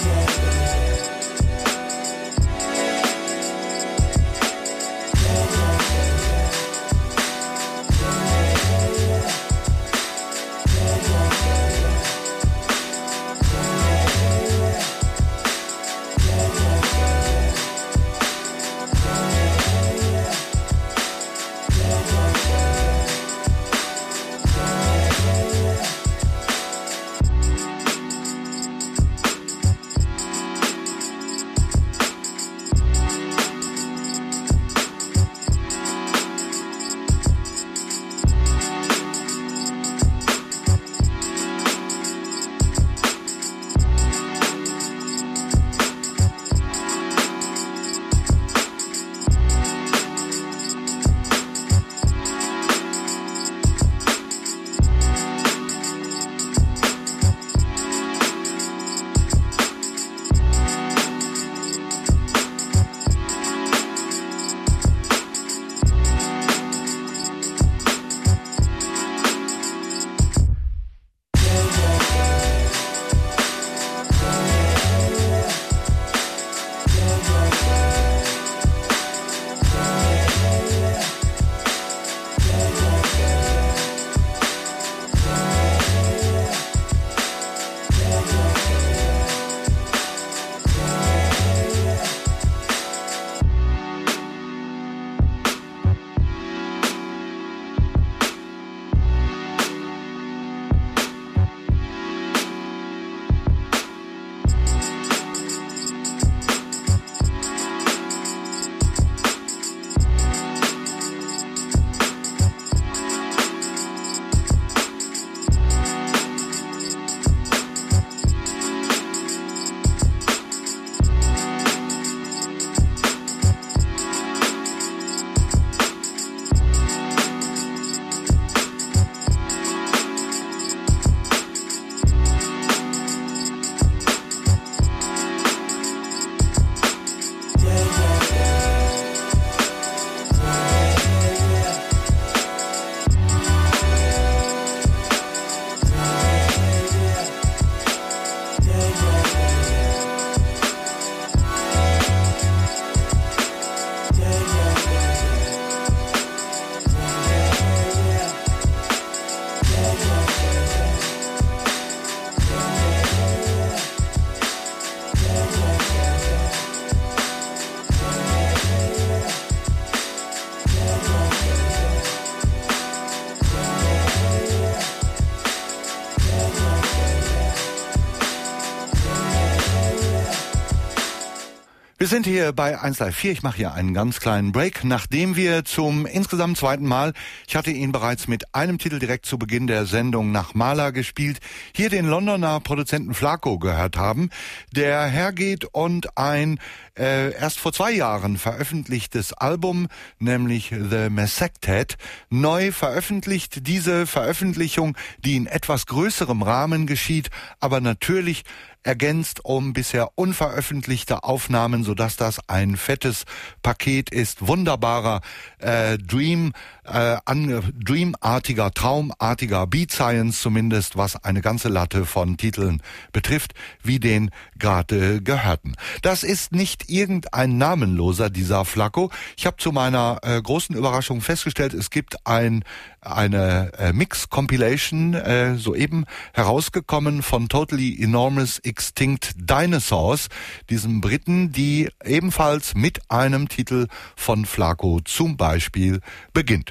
Wir sind hier bei eins Live vier. Ich mache hier einen ganz kleinen Break, nachdem wir zum insgesamt zweiten Mal, ich hatte ihn bereits mit einem Titel direkt zu Beginn der Sendung nach Maler gespielt, hier den Londoner Produzenten Flaco gehört haben, der hergeht und ein äh, erst vor zwei Jahren veröffentlichtes Album, nämlich The Massacted, neu veröffentlicht. Diese Veröffentlichung, die in etwas größerem Rahmen geschieht, aber natürlich ergänzt um bisher unveröffentlichte Aufnahmen, sodass das ein fettes Paket ist. Wunderbarer äh, Dream, äh, an, Dreamartiger, traumartiger Beat Science zumindest, was eine ganze Latte von Titeln betrifft, wie den gerade gehörten. Das ist nicht irgendein namenloser, dieser Flaco. Ich habe zu meiner äh, großen Überraschung festgestellt, es gibt ein eine äh, Mix-Compilation, äh, soeben herausgekommen von Totally Enormous Extinct Dinosaurs, diesem Briten, die ebenfalls mit einem Titel von Flaco zum Beispiel beginnt.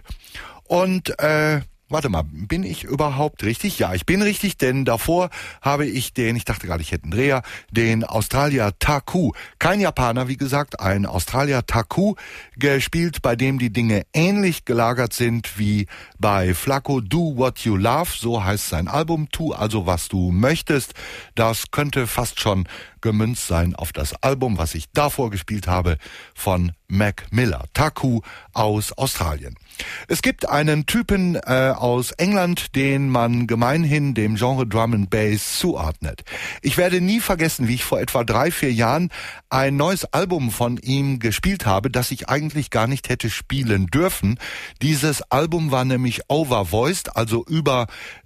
Und äh, warte mal, bin ich überhaupt richtig? Ja, ich bin richtig, denn davor habe ich den, ich dachte gerade, ich hätte einen Dreher, den Australier Taku, kein Japaner, wie gesagt, ein Australier Taku gespielt, bei dem die Dinge ähnlich gelagert sind wie bei Flaco. Do What You Love, so heißt sein Album, tu also was du möchtest. Das könnte fast schon gemünzt sein auf das Album, was ich davor gespielt habe, von Mac Miller, Taku aus Australien. Es gibt einen Typen äh, aus England, den man gemeinhin dem Genre Drum and Bass zuordnet. Ich werde nie vergessen, wie ich vor etwa drei, vier Jahren ein neues Album von ihm gespielt habe, das ich eigentlich gar nicht hätte spielen dürfen. Dieses Album war nämlich overvoiced, also über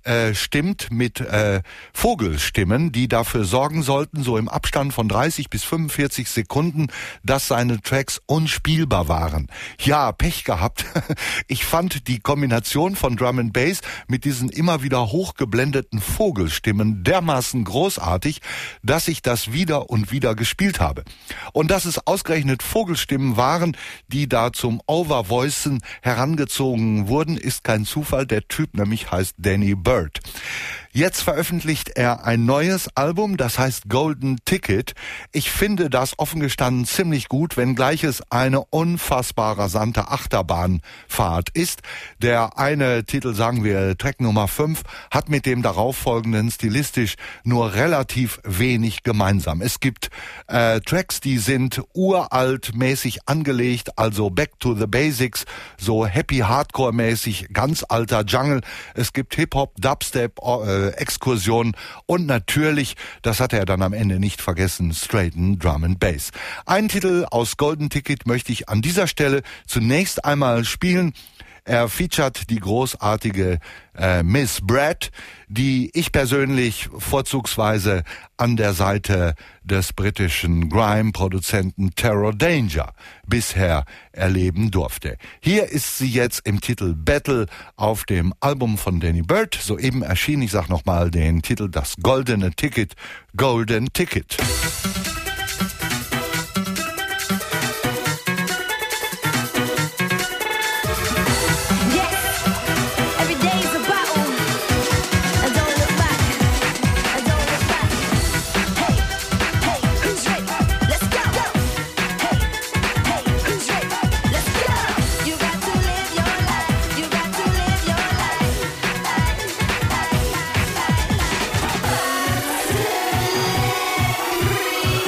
äh, stimmt mit äh, Vogelstimmen, die dafür sorgen sollten, so im Abstand von dreißig bis fünfundvierzig Sekunden, dass seine Tracks unspielbar waren. Ja, Pech gehabt. Ich fand die Kombination von Drum and Bass mit diesen immer wieder hochgeblendeten Vogelstimmen dermaßen großartig, dass ich das wieder und wieder gespielt habe. Und dass es ausgerechnet Vogelstimmen waren, die da zum Overvoicen herangezogen wurden, ist kein Zufall. Der Typ nämlich heißt Danny Byrd. Jetzt veröffentlicht er ein neues Album, das heißt Golden Ticket. Ich finde das offen gestanden ziemlich gut, wenngleich es eine unfassbar rasante Achterbahnfahrt ist. Der eine Titel, sagen wir Track Nummer fünf, hat mit dem darauffolgenden stilistisch nur relativ wenig gemeinsam. Es gibt äh, Tracks, die sind uralt mäßig angelegt, also Back to the Basics, so Happy Hardcore mäßig, ganz alter Jungle. Es gibt Hip-Hop, Dubstep, äh, Exkursionen und natürlich, das hat er dann am Ende nicht vergessen, straighten Drum and Bass. Einen Titel aus Golden Ticket möchte ich an dieser Stelle zunächst einmal spielen. Er featuret die großartige äh, Miss Brad, die ich persönlich vorzugsweise an der Seite des britischen Grime-Produzenten Terror Danger bisher erleben durfte. Hier ist sie jetzt im Titel Battle auf dem Album von Danny Byrd, soeben erschienen. Ich sag nochmal den Titel, das Goldene Ticket, Golden Ticket. Free.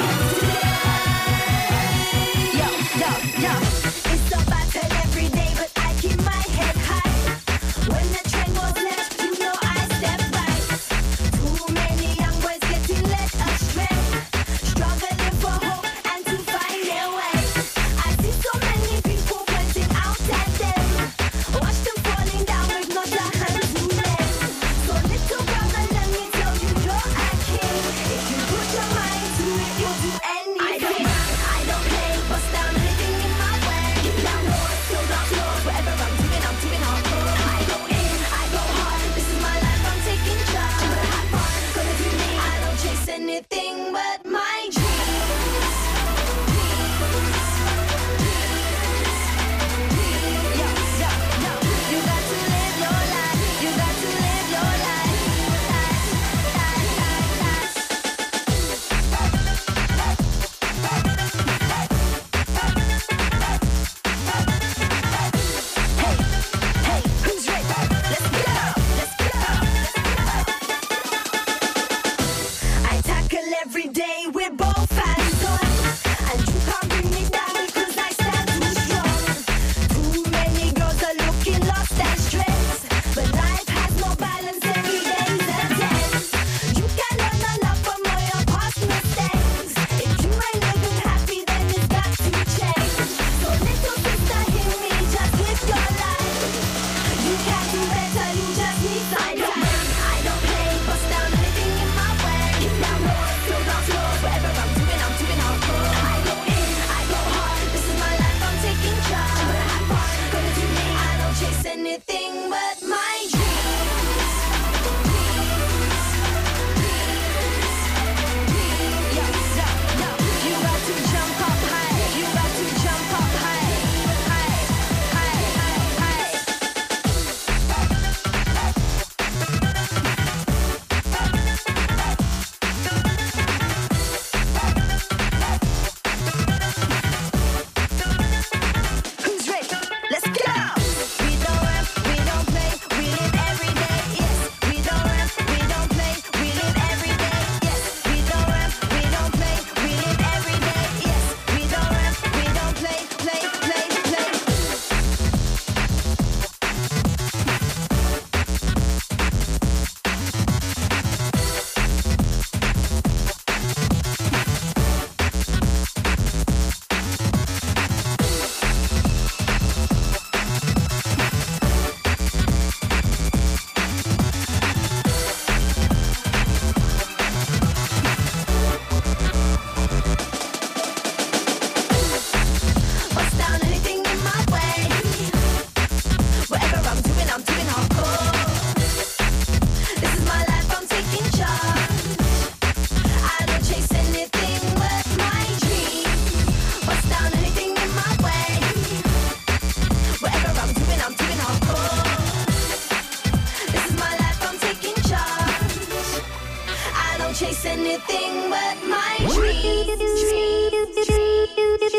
chase anything but my dreams. dreams, dreams.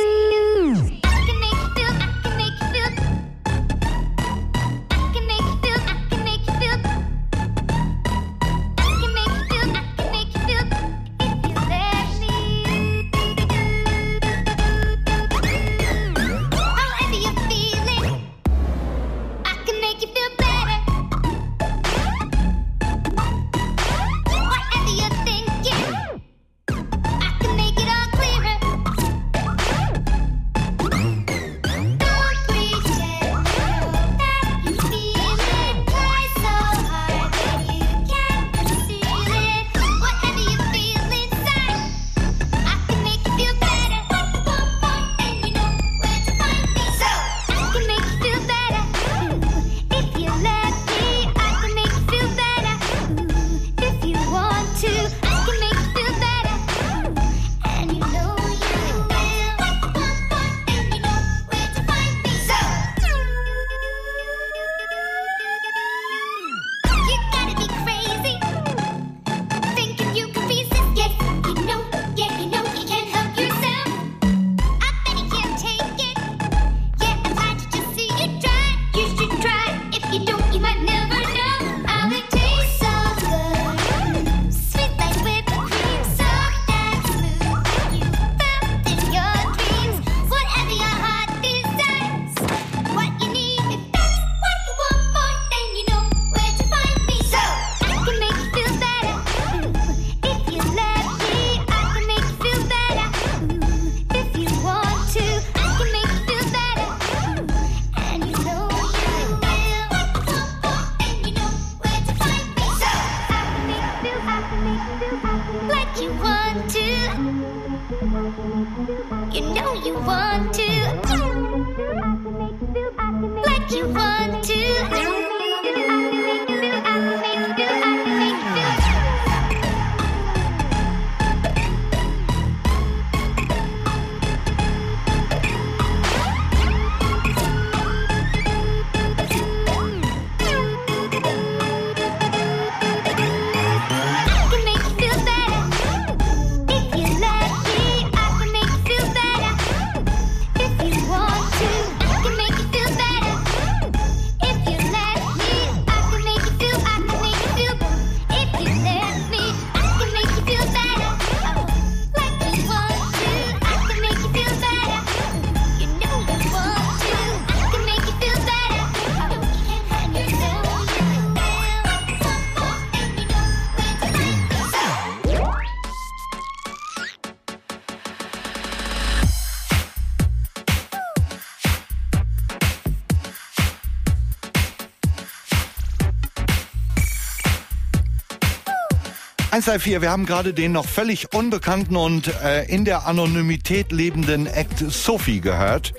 eins drei vier, wir haben gerade den noch völlig unbekannten und äh, in der Anonymität lebenden Act Sophie gehört.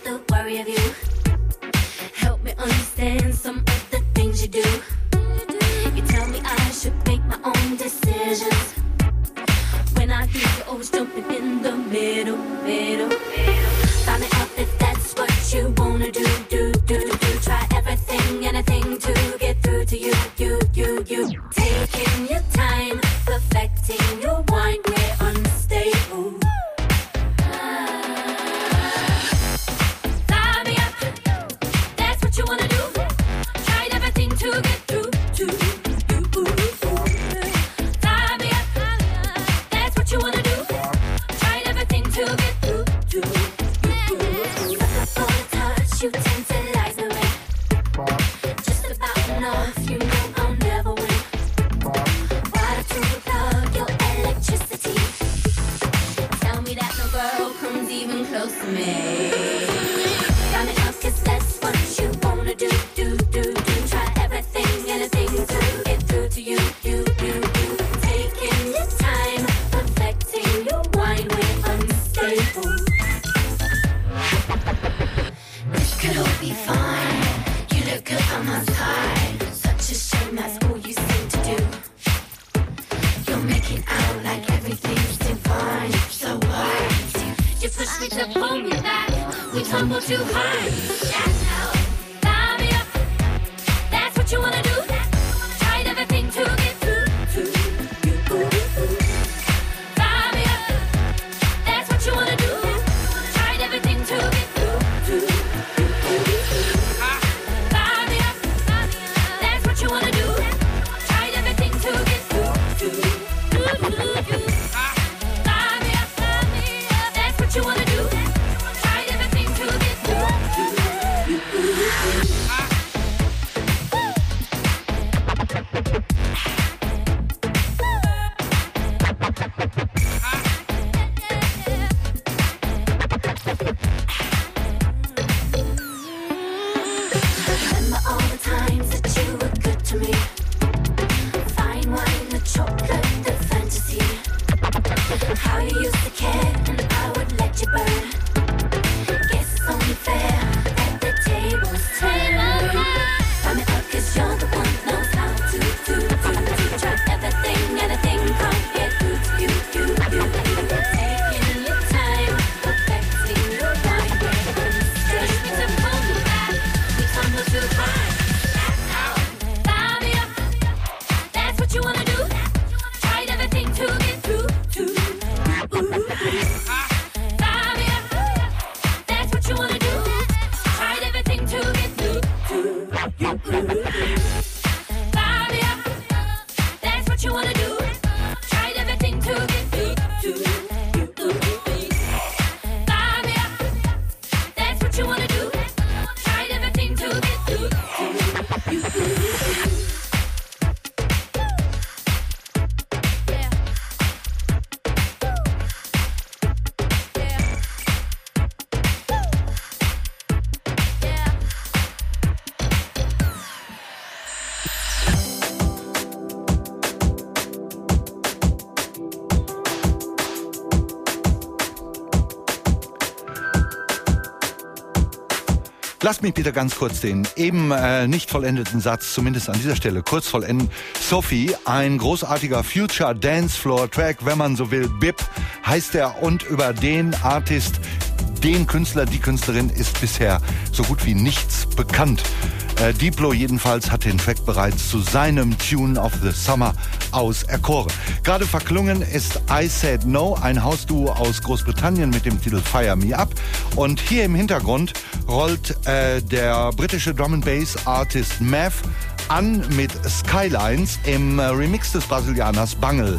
Taking your time, perfecting your wine, we're unstable. Fire me up, that's what you wanna do. Tried everything to get through to you. Fire me up, that's what you wanna do. Tried everything to get through to you. For a touch, you tantalize me. Just about enough, you know. Close to me. Got me up, cause that's what you wanna do, do, do, do. Try everything, anything to get through to you, you, you, you. Taking your time, perfecting your wine, we're unstable. This could all be fine. You look good on my side. Such a shame, that's all you seem to do. You're making out like everything's divine. So why? You push me to pull me back. We tumble too high. Fire me up. That's what you wanna do. Tried everything to get through to you. Lasst mich bitte ganz kurz den eben äh, nicht vollendeten Satz, zumindest an dieser Stelle, kurz vollenden. Sophie, ein großartiger Future Dancefloor Track, wenn man so will. Bip heißt er, und über den Artist, den Künstler, die Künstlerin ist bisher so gut wie nichts bekannt. Äh, Diplo jedenfalls hat den Track bereits zu seinem Tune of the Summer auserkoren. Gerade verklungen ist I Said No, ein Hausduo aus Großbritannien mit dem Titel Fire Me Up. Und hier im Hintergrund rollt äh, der britische Drum and Bass Artist Mav an mit Skylines im äh, Remix des Brasilianers Bungle.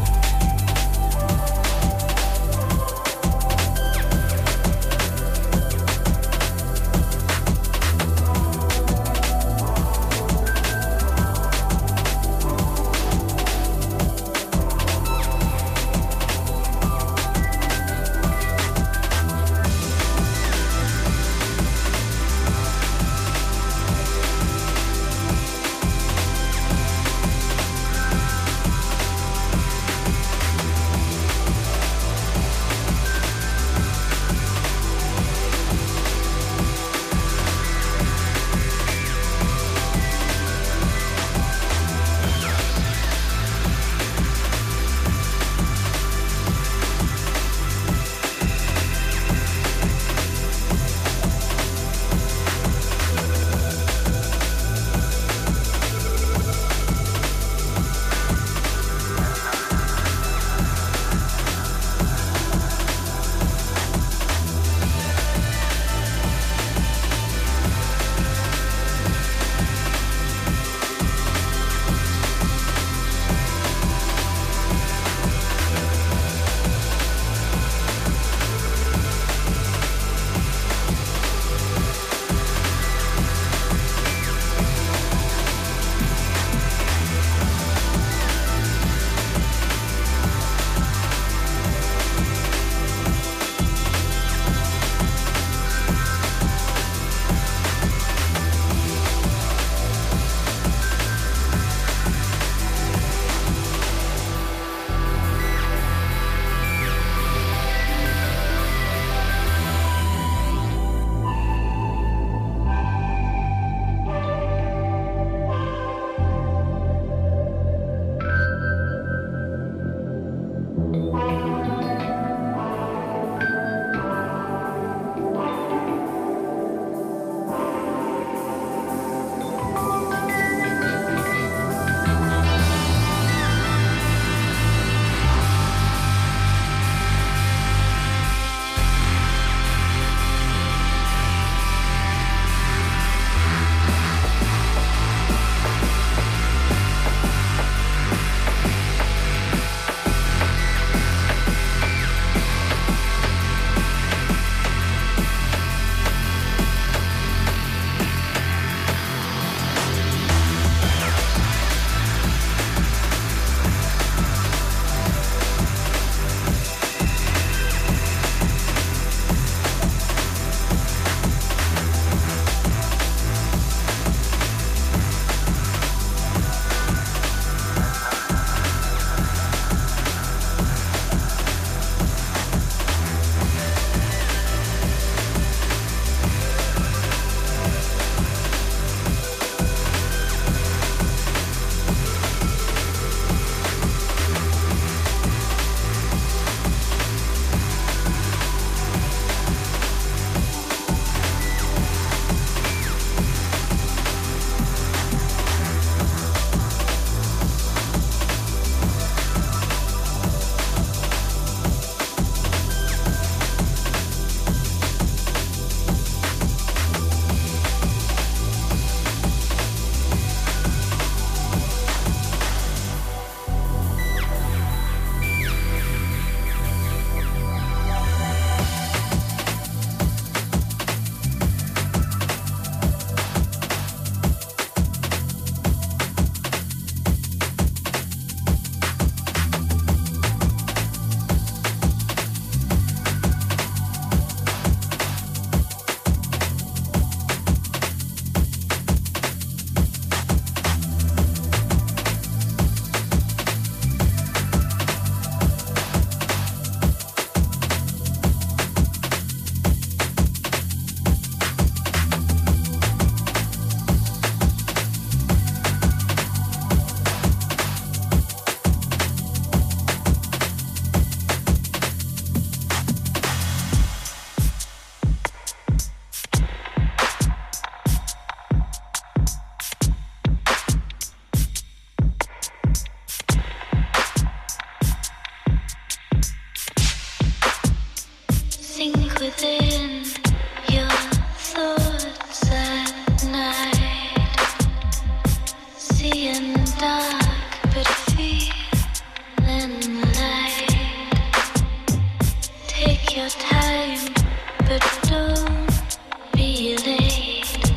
within your thoughts at night. Seeing dark but feeling light. Take your time but don't be late.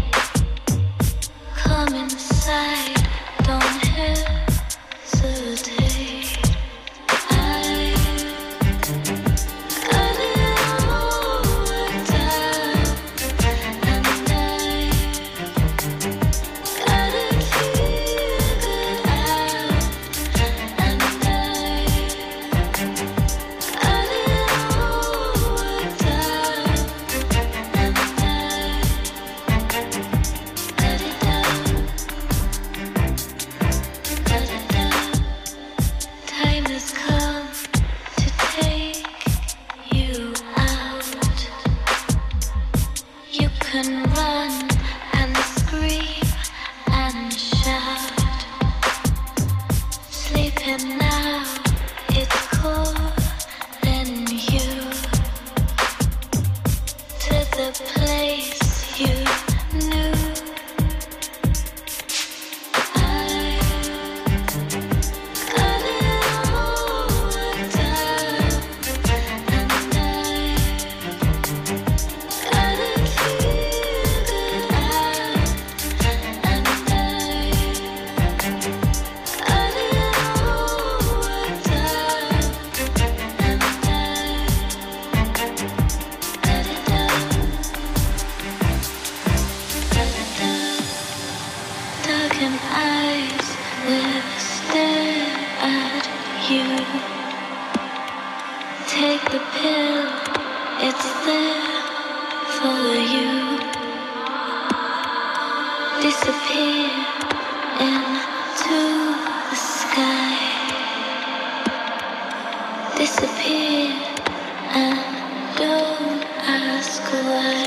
Come inside, don't hesitate. I got it all worked out, and I got it figured out, and I got it all worked out, and I got it down, got it down. Time has come to take you out. You can run and scream and shout. Sleeping now, it's calling you to the place you knew. I got it all worked out, and I got it figured out, and I got it all worked out, and I got it down, got it down. Darkened eyes will stare at you. Take the pill, it's there for you. Disappear into the sky. Disappear and don't ask why.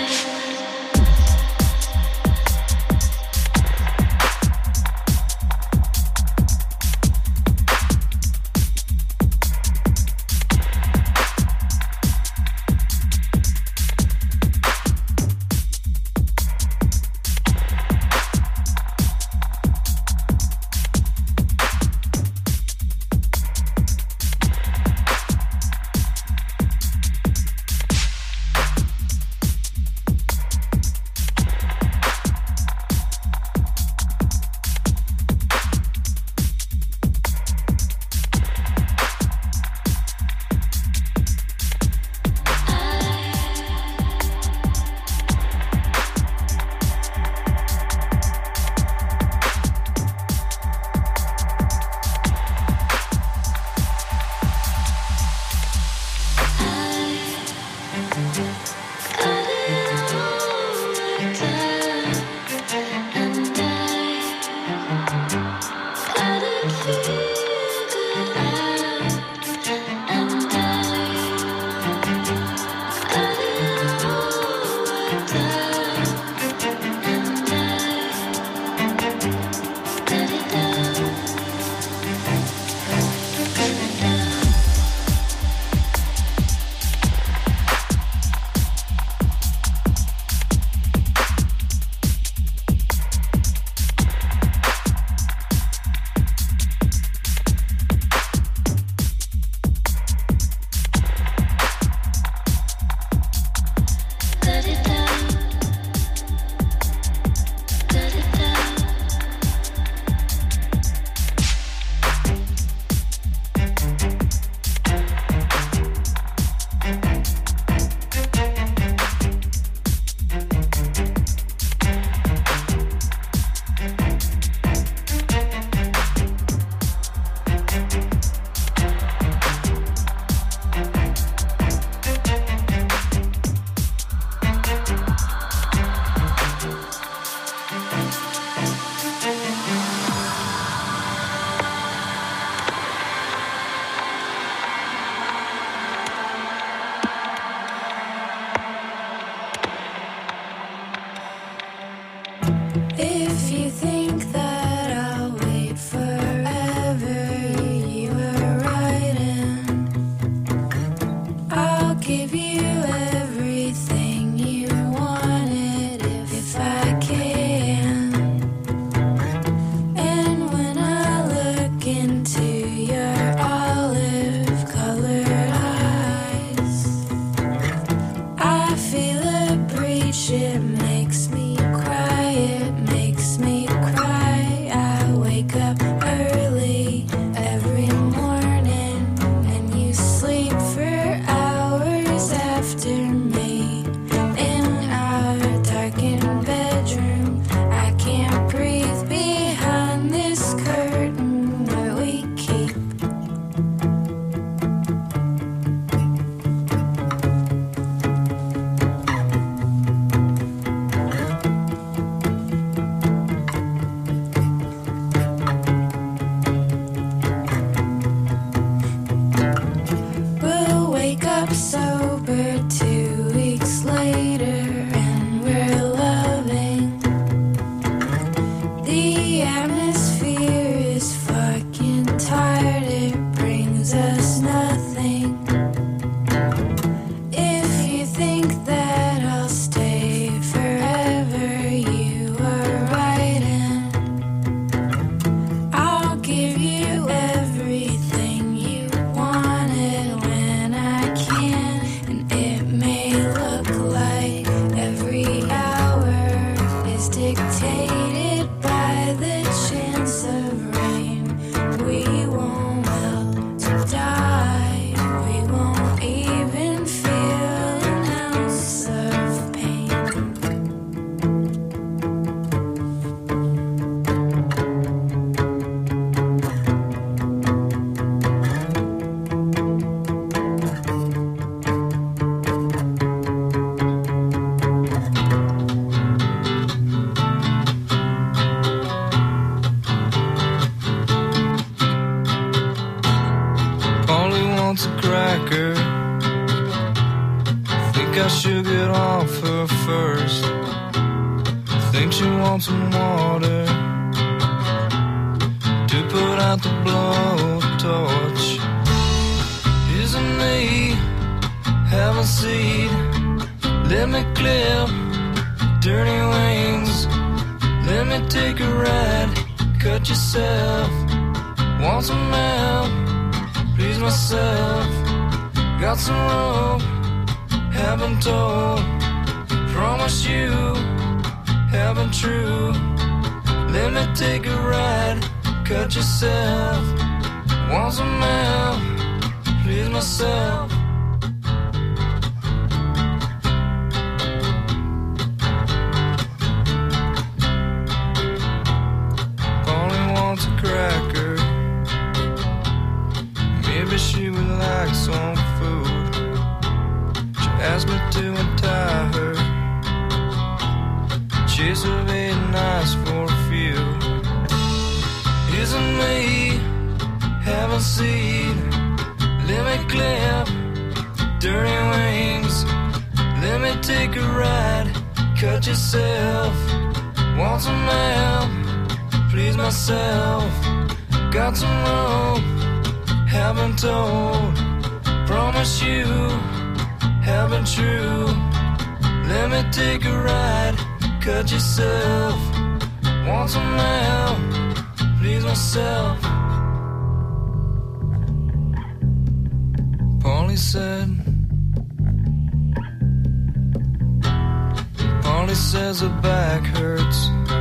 much it makes me cry, it makes me cry. I wake up early every morning and you sleep for hours after me. In our darkened bedroom, I can't breathe behind this curtain where we keep. We'll wake up sober two weeks later and we're loving. The atmosphere is fucking tired, it brings us nothing. If you think that I'll stay forever, you are right, and I'll give you everything you wanted when I can. And it may look like every hour is dictated by the chance of rain. We won't melt to die, we won't even feel an ounce of pain. Polly wants a cracker. Think I should get off her first. Think she wants some water to put out the blowtorch. Isn't me, have a seat. Let me clip dirty wings. Let me take a ride. Cut yourself. Want some help? Please myself. Got some rope, haven't told. Promise you, haven't true. Let me take a ride, cut yourself. Want some help, please myself. Only wants a cracker. Maybe she would like some food. She asked me to untie her. Chase her eight nights for a few. Isn't me, haven't seen. Let me clip dirty wings. Let me take a ride, cut yourself. Want some help, please myself. Got some rope, haven't told. Promise you, haven't true. Let me take a ride, cut yourself. Want some help, please myself. Polly said, Polly says her back hurts.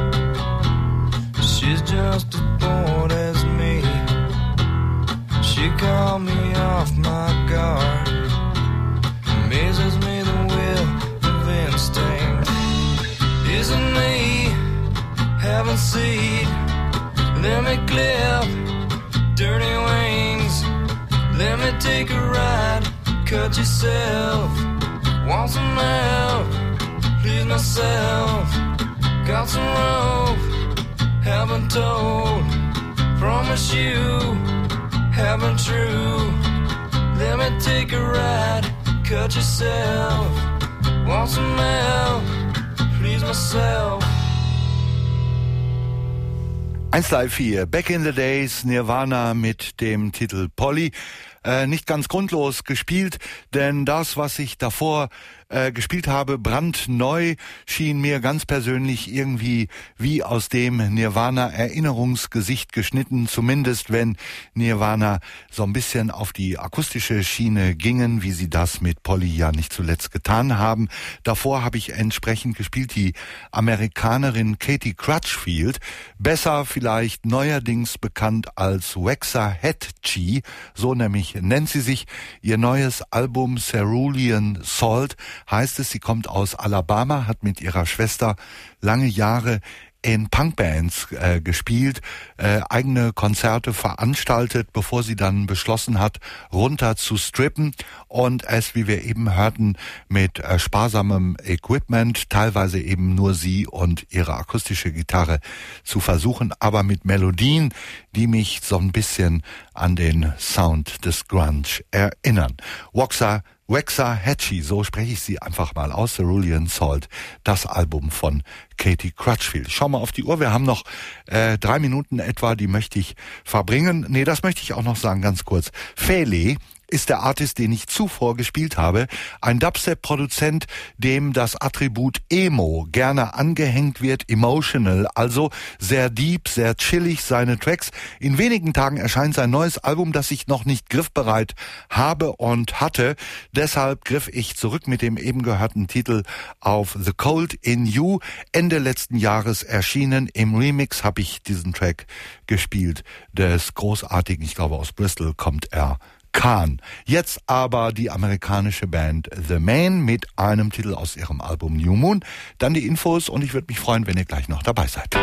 She's just as bored as me. She called me off my guard. Amazes me the will of instinct. Isn't me, haven't seen. Let me clip dirty wings. Let me take a ride, cut yourself. Want some help, please myself. Got some rope, haven't told. Promise you, haven't true. Let me take a ride, cut yourself. Want some help, please myself. eins drei vier, Back in the Days, Nirvana mit dem Titel Polly. Äh, nicht ganz grundlos gespielt, denn das, was ich davor äh, gespielt habe, brandneu, schien mir ganz persönlich irgendwie wie aus dem Nirvana-Erinnerungsgesicht geschnitten, zumindest wenn Nirvana so ein bisschen auf die akustische Schiene gingen, wie sie das mit Polly ja nicht zuletzt getan haben. Davor habe ich entsprechend gespielt die Amerikanerin Katie Crutchfield, besser vielleicht neuerdings bekannt als Waxahachie, so nämlich nennt sie sich. Ihr neues Album Cerulean Salt heißt es, sie kommt aus Alabama, hat mit ihrer Schwester lange Jahre in Punkbands äh, gespielt, äh, eigene Konzerte veranstaltet, bevor sie dann beschlossen hat, runter zu strippen und es, wie wir eben hörten, mit äh, sparsamem Equipment, teilweise eben nur sie und ihre akustische Gitarre zu versuchen, aber mit Melodien, die mich so ein bisschen an den Sound des Grunge erinnern. Waxa Waxahachie, so spreche ich sie einfach mal aus, Cerulean Salt, das Album von Katie Crutchfield. Schau mal auf die Uhr, wir haben noch äh, drei Minuten etwa, die möchte ich verbringen. Nee, das möchte ich auch noch sagen, ganz kurz. Fele ist der Artist, den ich zuvor gespielt habe. Ein Dubstep-Produzent, dem das Attribut Emo gerne angehängt wird, emotional, also sehr deep, sehr chillig seine Tracks. In wenigen Tagen erscheint sein neues Album, das ich noch nicht griffbereit habe und hatte. Deshalb griff ich zurück mit dem eben gehörten Titel auf The Cold in You. Ende letzten Jahres erschienen. Im Remix habe ich diesen Track gespielt. Des großartigen, ich glaube aus Bristol kommt er, Khan. Jetzt aber die amerikanische Band The Man mit einem Titel aus ihrem Album New Moon. Dann die Infos und ich würde mich freuen, wenn ihr gleich noch dabei seid.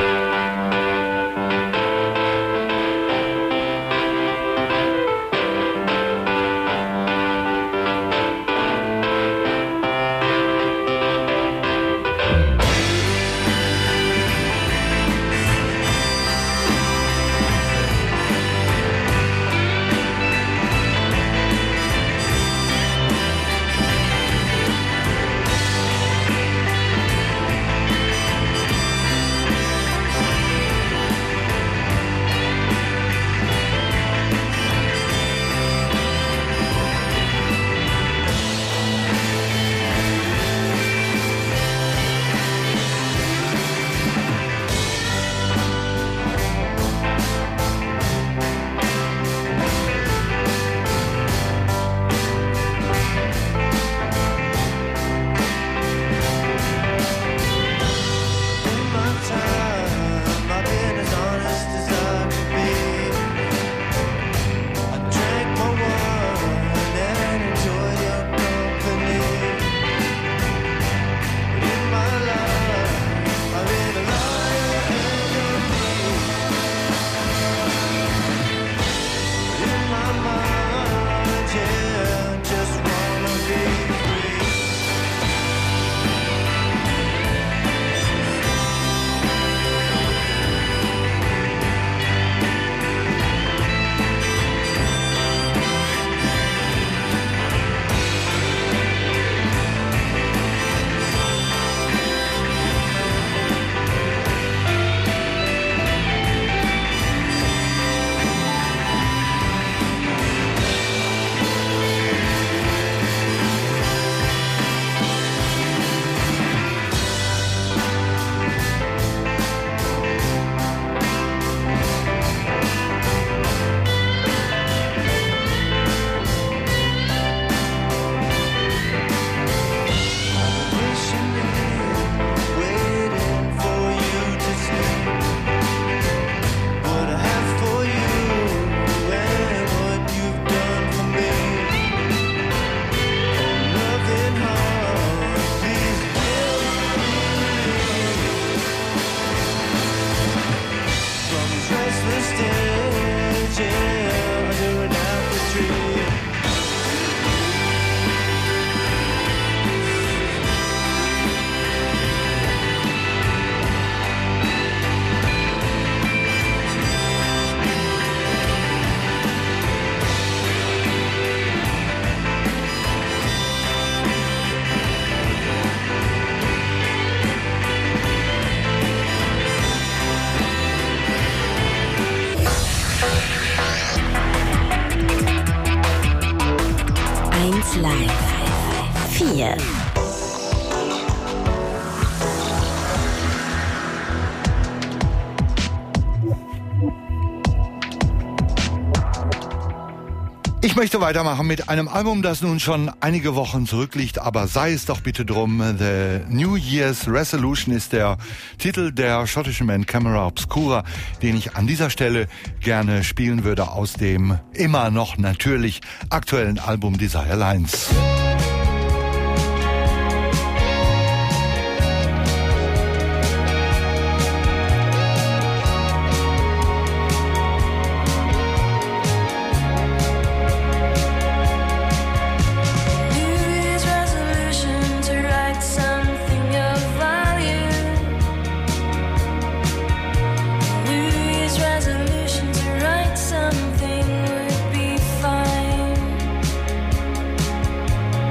eins Live vier. Ich möchte weitermachen mit einem Album, das nun schon einige Wochen zurückliegt, aber sei es doch bitte drum. The New Year's Resolution ist der Titel der schottischen Band Camera Obscura, den ich an dieser Stelle gerne spielen würde aus dem immer noch natürlich aktuellen Album Desire Lines. Something would be fine.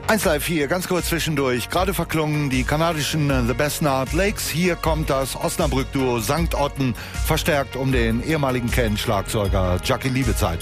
eins Live vier, ganz kurz zwischendurch. Gerade verklungen die kanadischen The Besnard Lakes. Hier kommt das Osnabrück-Duo Sankt Otten, verstärkt um den ehemaligen Ken-Schlagzeuger Jackie Liebezeit.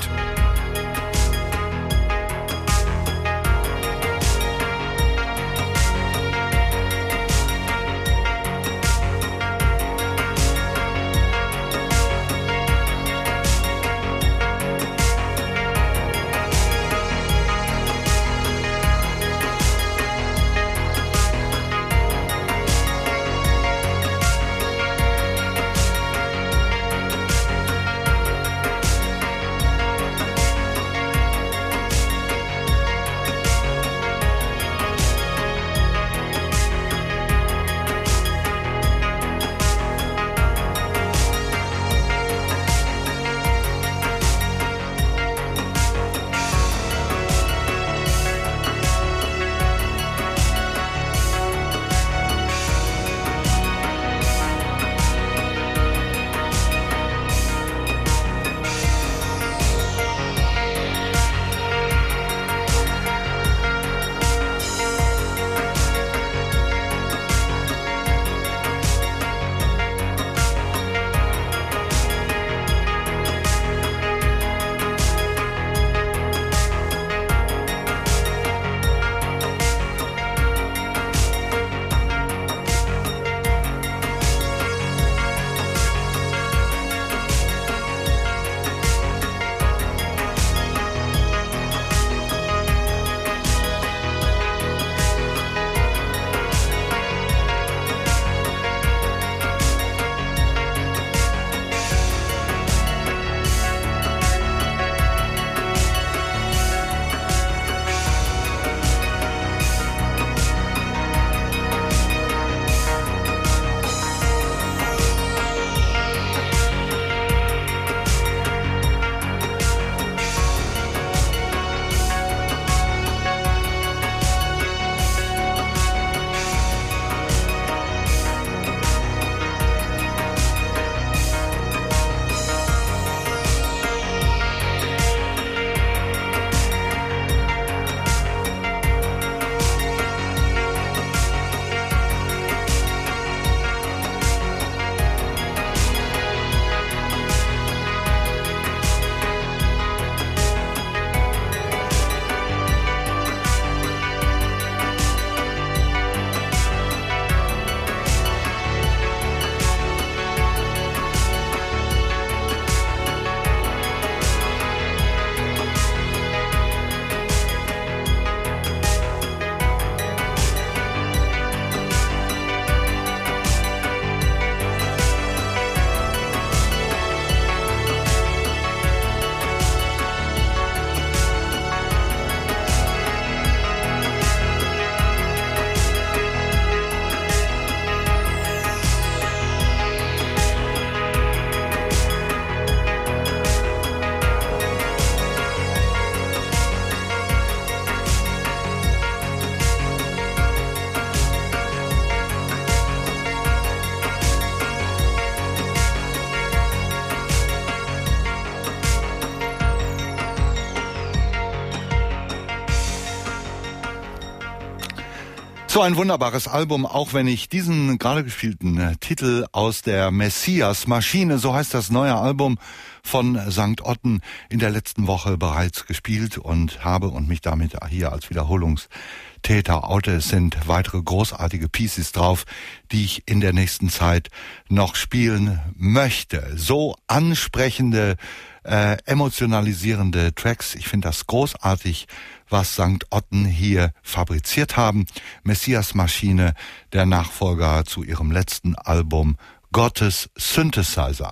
So ein wunderbares Album, auch wenn ich diesen gerade gespielten äh, Titel aus der Messias-Maschine, so heißt das neue Album von Sankt Otten, in der letzten Woche bereits gespielt und habe und mich damit hier als Wiederholungstäter oute. Es sind weitere großartige Pieces drauf, die ich in der nächsten Zeit noch spielen möchte. So ansprechende, äh, emotionalisierende Tracks. Ich finde das großartig, was Sankt Otten hier fabriziert haben. Messias-Maschine, der Nachfolger zu ihrem letzten Album Gottes Synthesizer.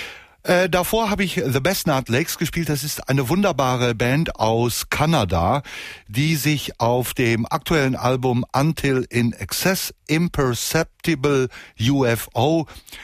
Äh, davor habe ich The Besnard Lakes gespielt. Das ist eine wunderbare Band aus Kanada, die sich auf dem aktuellen Album Until in Excess Imperceptible U F O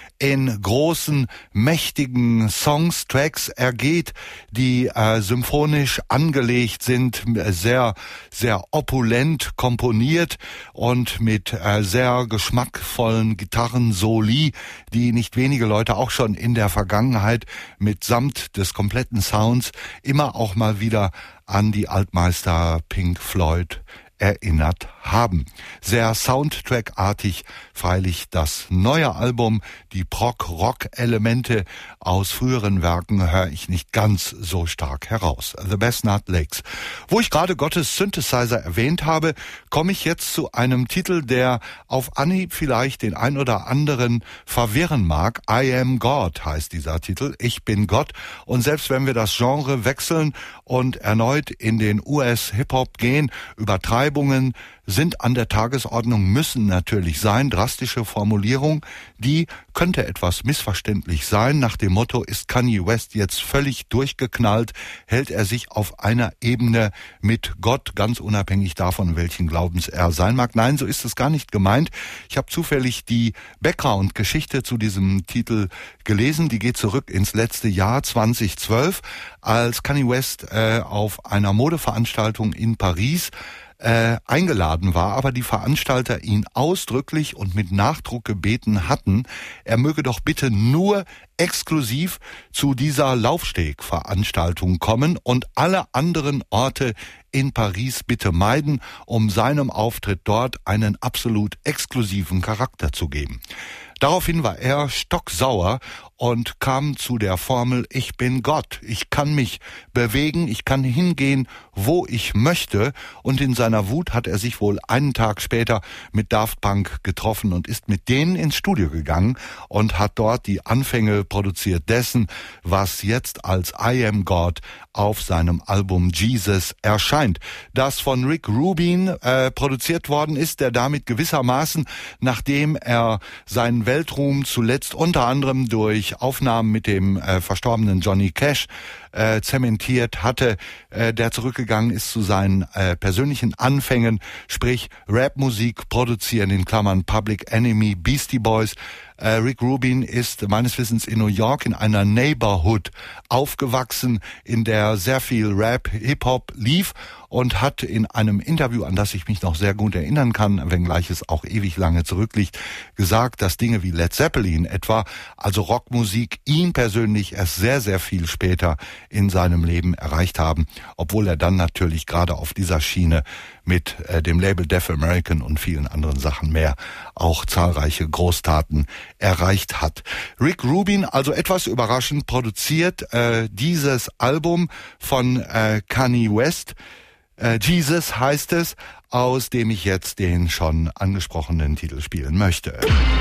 in großen, mächtigen Songs, Tracks ergeht, die äh, symphonisch angelegt sind, sehr, sehr opulent komponiert und mit äh, sehr geschmackvollen Gitarrensoli, die nicht wenige Leute auch schon in der Vergangenheit mitsamt des kompletten Sounds immer auch mal wieder an die Altmeister Pink Floyd erinnert haben. Sehr Soundtrack-artig freilich das neue Album. Die Prog-Rock-Elemente aus früheren Werken höre ich nicht ganz so stark heraus. The Besnard Lakes. Wo ich gerade Gottes Synthesizer erwähnt habe, komme ich jetzt zu einem Titel, der auf Anhieb vielleicht den ein oder anderen verwirren mag. I Am God heißt dieser Titel. Ich bin Gott. Und selbst wenn wir das Genre wechseln und erneut in den U S-Hip-Hop gehen, Übertreibungen sind an der Tagesordnung, müssen natürlich sein. Drastische Formulierung, die könnte etwas missverständlich sein. Nach dem Motto, ist Kanye West jetzt völlig durchgeknallt, hält er sich auf einer Ebene mit Gott, ganz unabhängig davon, welchen Glaubens er sein mag. Nein, so ist es gar nicht gemeint. Ich habe zufällig die Background-Geschichte zu diesem Titel gelesen. Die geht zurück ins letzte Jahr zweitausendzwölf, als Kanye West äh, auf einer Modeveranstaltung in Paris Äh, eingeladen war, aber die Veranstalter ihn ausdrücklich und mit Nachdruck gebeten hatten, er möge doch bitte nur exklusiv zu dieser Laufsteg-Veranstaltung kommen und alle anderen Orte in Paris bitte meiden, um seinem Auftritt dort einen absolut exklusiven Charakter zu geben. Daraufhin war er stocksauer und kam zu der Formel, ich bin Gott, ich kann mich bewegen, ich kann hingehen, wo ich möchte. Und in seiner Wut hat er sich wohl einen Tag später mit Daft Punk getroffen und ist mit denen ins Studio gegangen und hat dort die Anfänge produziert dessen, was jetzt als I Am God auf seinem Album Jesus erscheint. Das von Rick Rubin äh, produziert worden ist, der damit gewissermaßen, nachdem er seinen Weltruhm zuletzt unter anderem durch Aufnahmen mit dem äh, verstorbenen Johnny Cash äh, zementiert hatte, äh, der zurückgegangen ist zu seinen äh, persönlichen Anfängen, sprich Rapmusik produzieren, in Klammern Public Enemy, Beastie Boys. Äh, Rick Rubin ist meines Wissens in New York in einer Neighborhood aufgewachsen, in der sehr viel Rap, Hip-Hop lief und hat in einem Interview, an das ich mich noch sehr gut erinnern kann, wenngleich es auch ewig lange zurückliegt, gesagt, dass Dinge wie Led Zeppelin etwa, also Rockmusik, ihn persönlich erst sehr, sehr viel später in seinem Leben erreicht haben, obwohl er dann natürlich gerade auf dieser Schiene mit äh, dem Label Deaf American und vielen anderen Sachen mehr auch zahlreiche Großtaten erreicht hat. Rick Rubin, also etwas überraschend, produziert äh, dieses Album von äh, Kanye West. Äh, Jesus heißt es, aus dem ich jetzt den schon angesprochenen Titel spielen möchte.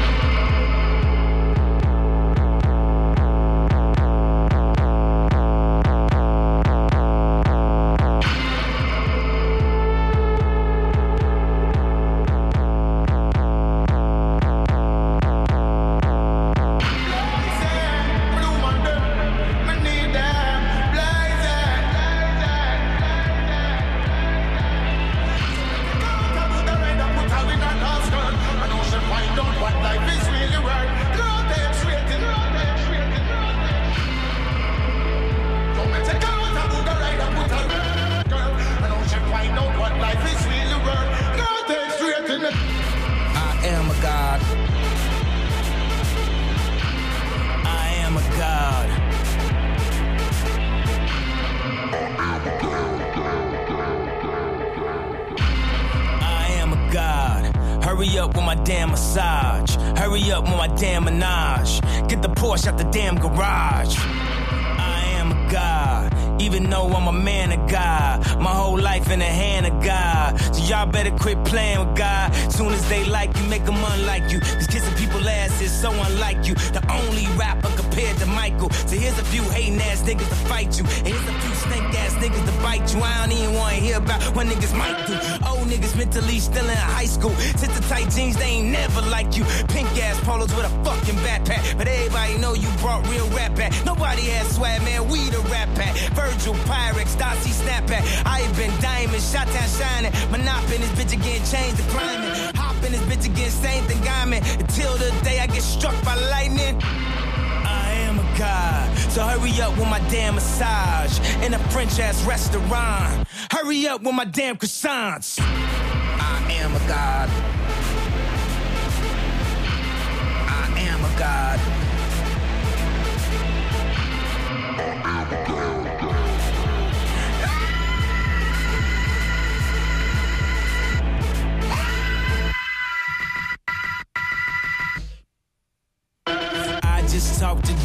Hurry up with my damn massage. Hurry up with my damn menage. Get the Porsche out the damn garage. I am a god, even though I'm a man of God. My whole life in the hand of God. So y'all better quit playing with God. Soon as they like you, make them unlike you. Cause kissing people's ass is so unlike you. The only rapper compared to Michael. So here's a few hating ass niggas to fight you. And here's a few snake ass niggas to bite you. I don't even wanna hear about what niggas might do. Old niggas mentally still in high school. Sister tight jeans, they ain't never like you. Pink ass polos with a fucking backpack. But everybody know you brought real rap back. Nobody has swag, man, we the rap pack. Virgil, Pyrex, Darcy, Snapback. I ain't been diamond, shot down shining. Monop in this bitch again, change the climate. Hop in this bitch again, same thing I'm in. Until the day I get struck by lightning. I am a god, so hurry up with my damn massage. In a French ass restaurant. Hurry up with my damn croissants. I am a god. I am a god. I am a god.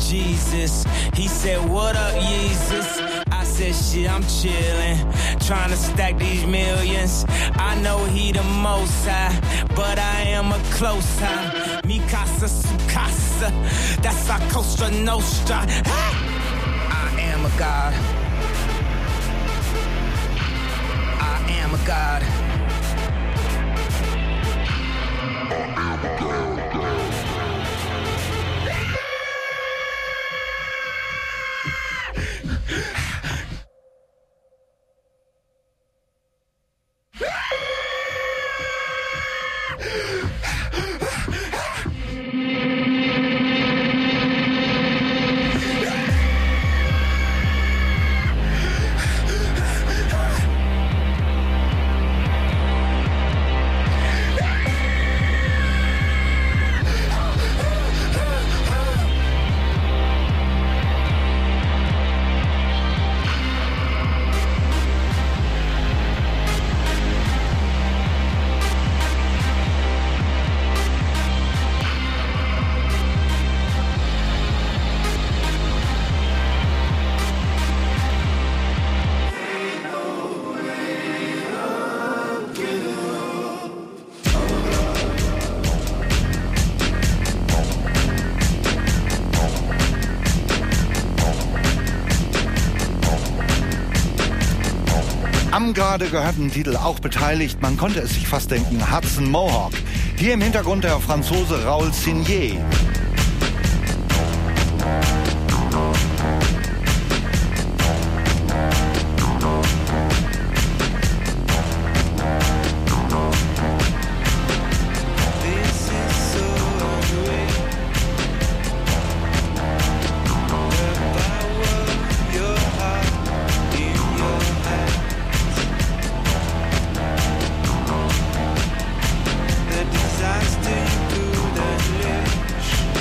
Jesus. He said, what up, Jesus? I said, shit, I'm chillin', trying to stack these millions. I know he the most high, but I am a close high. Mi casa, su casa, that's our Costa Nostra. I am a god. I am a god. I am a god. Am gerade gehörten Titel auch beteiligt, man konnte es sich fast denken, Hudson Mohawk. Hier im Hintergrund der Franzose Raoul Signé. Disaster you could unleash.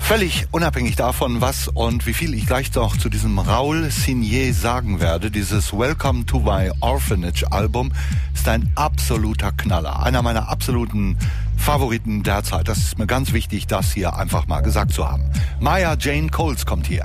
Völlig unabhängig davon, was und wie viel ich gleich noch zu diesem Raoul Signé sagen werde, dieses Welcome to My Orphanage Album ist ein absoluter Knaller. Einer meiner absoluten Favoriten derzeit. Das ist mir ganz wichtig, das hier einfach mal gesagt zu haben. Maya Jane Coles kommt hier.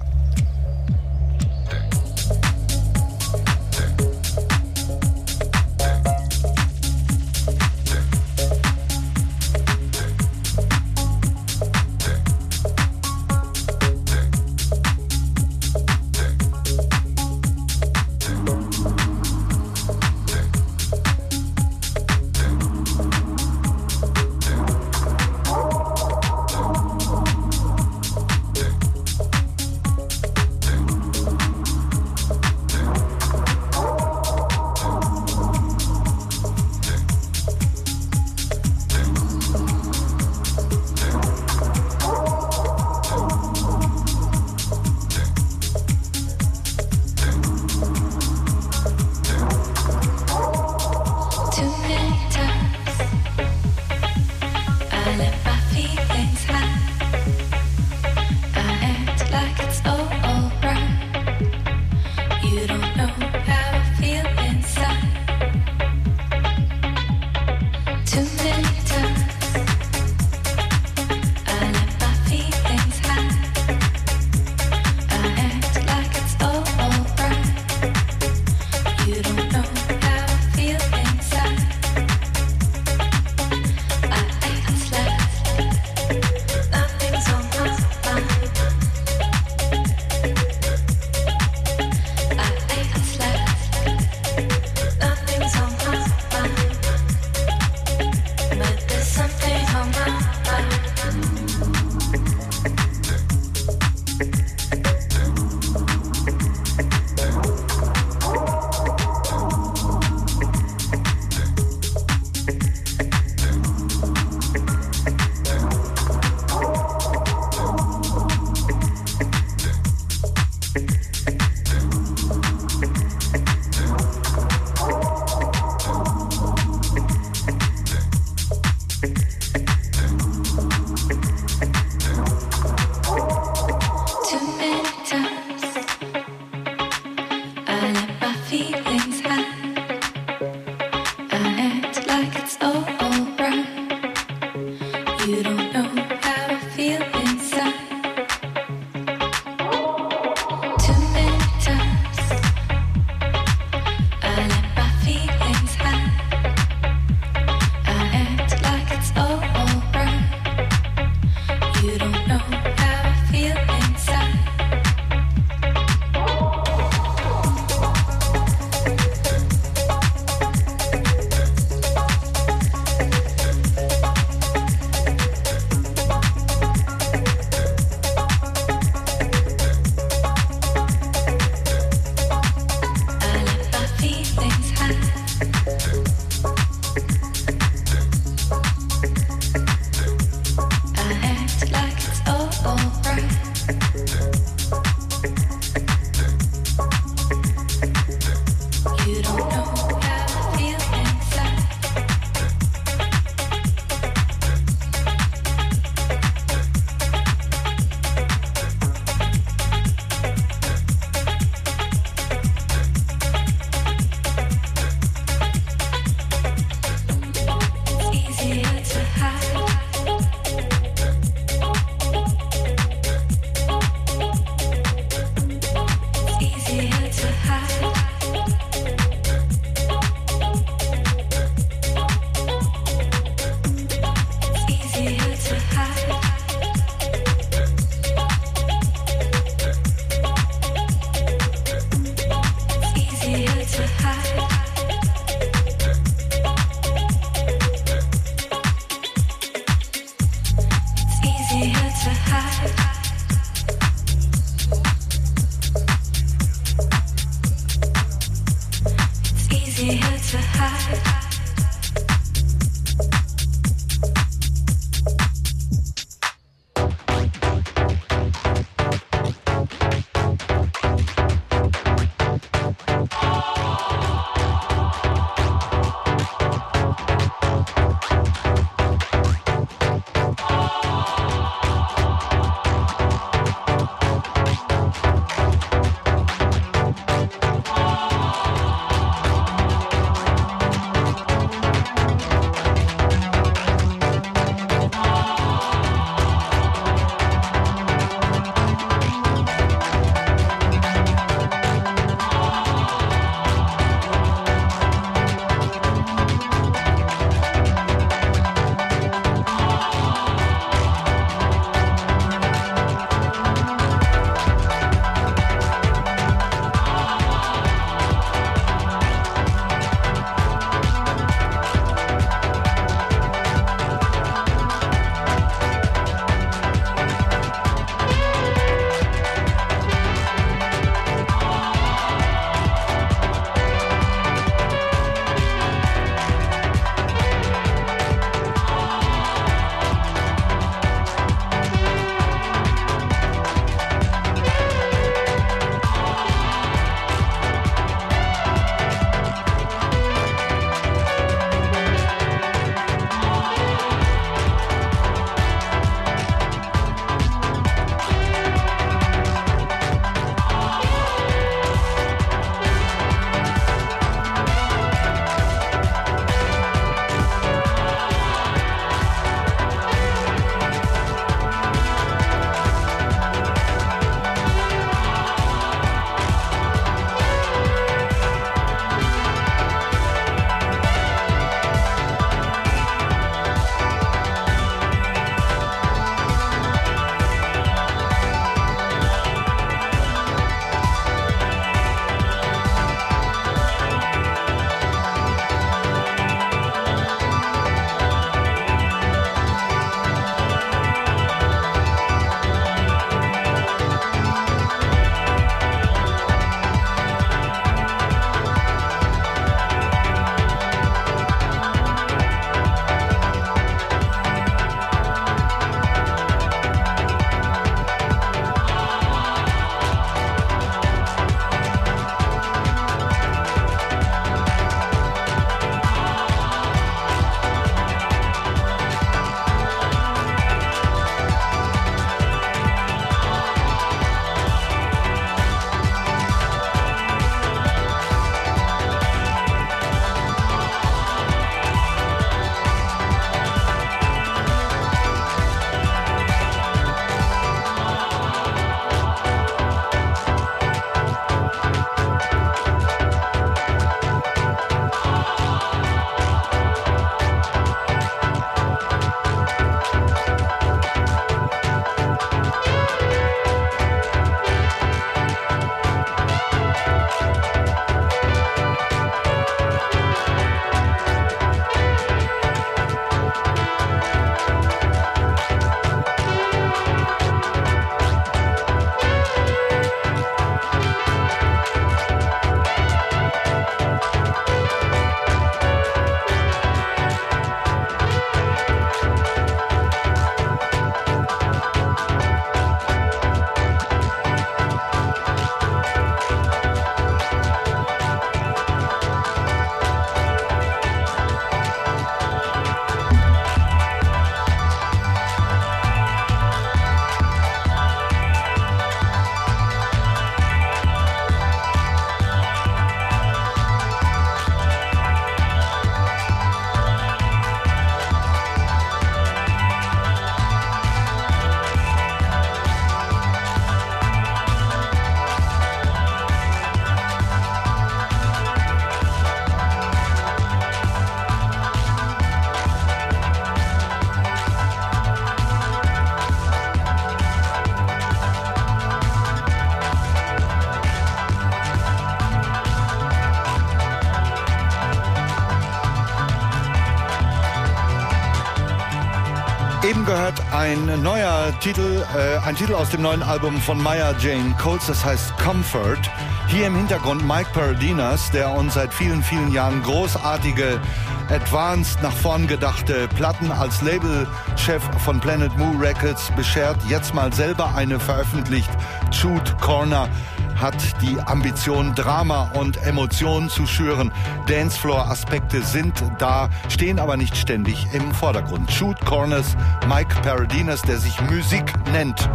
Eben gehört ein neuer Titel, äh, ein Titel aus dem neuen Album von Maya Jane Coates, das heißt Comfort. Hier im Hintergrund Mike Paradinas, der uns seit vielen, vielen Jahren großartige, advanced, nach vorn gedachte Platten als Labelchef von Planet Moo Records beschert, jetzt mal selber eine veröffentlicht. Shoot Corner hat die Ambition, Drama und Emotionen zu schüren. Dancefloor-Aspekte sind da, stehen aber nicht ständig im Vordergrund. Shoot Corners, Mike Paradinas, der sich Musik nennt.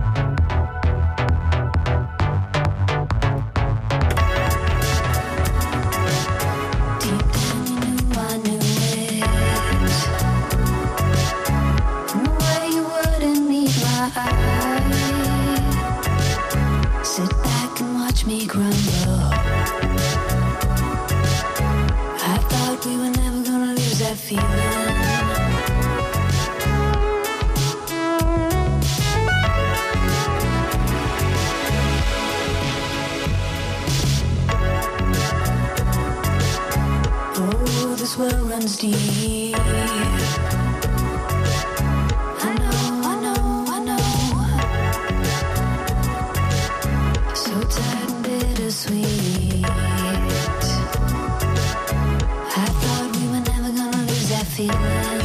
Me crumble. I thought we were never gonna lose that feeling. Oh, this world runs deep. I know, I know, I know. So tired and bittersweet. I thought we were never gonna lose that feeling.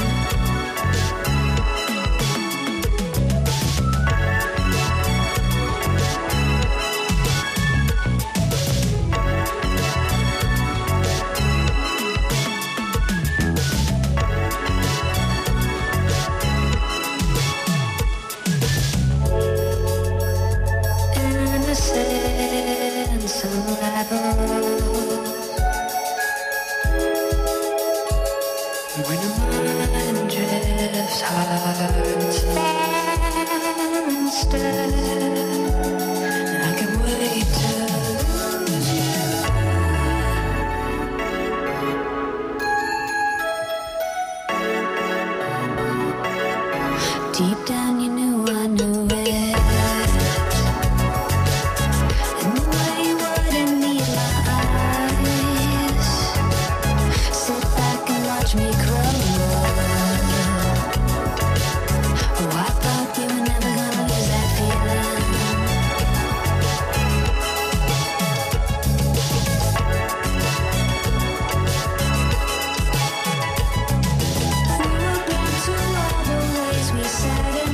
Innocence unravels when a mind drifts hard stand instead. I can wait to lose you. Deep down you knew I knew it. Me crumble. Oh, I thought we were never gonna lose that feeling. We were blind to all the ways we sat in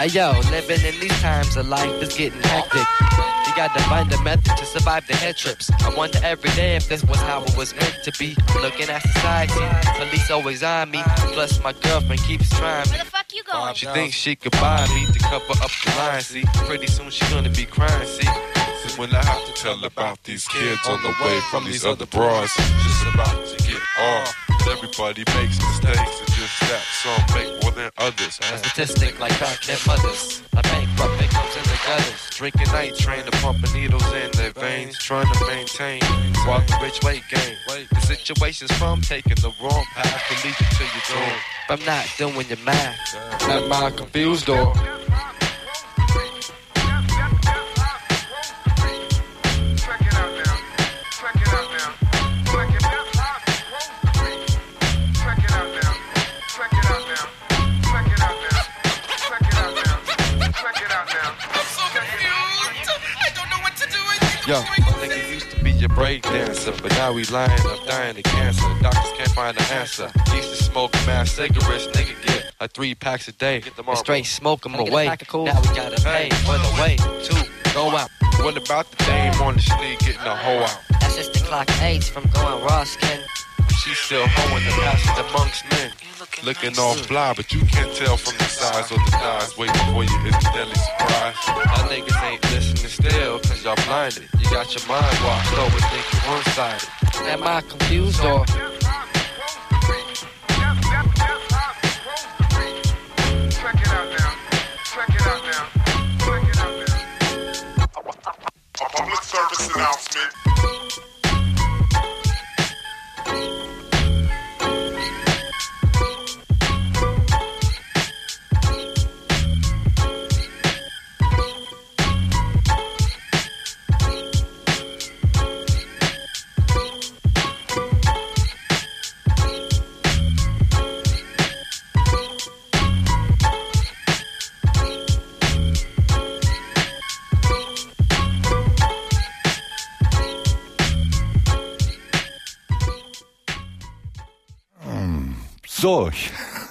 Hey yo, living in these times of life is getting hectic. You gotta find a method to survive the head trips. I wonder every day if this was how it was meant to be. Looking at society, police always on me. Plus my girlfriend keeps trying me. Where the fuck you going? She thinks she could buy me to cover up the line, see. Pretty soon she gonna be crying, see. When I have to tell about these kids on the way from these other bras, just about to get off. Everybody makes mistakes, it's just that some make more than others. A statistic like back their mothers. A bankrupt victims in the gutters. Drinking night train to pumping needles in their veins. Trying to maintain while the rich weight gain. The situation's from taking the wrong path to lead you to your doom. If I'm not doing your math, at my confused door. Yo, nigga used to be your break dancer, but now we lying up dying of cancer. Doctors can't find an answer. Used to smoke mass cigarettes, nigga get like three packs a day. And straight smoke them away. Now we gotta pay for the way to go out. What about the dame on the street getting a hoe out? That's just the clock AIDS from going raw skin. She's still hoeing the passage amongst men. Looking all fly, but you can't tell from the size of the thighs. Waiting for you is a deadly surprise. Y'all niggas ain't listening still, cause y'all blinded. You got your mind blocked, so we think you're one-sided. Am I confused or? A public service announcement. So, ich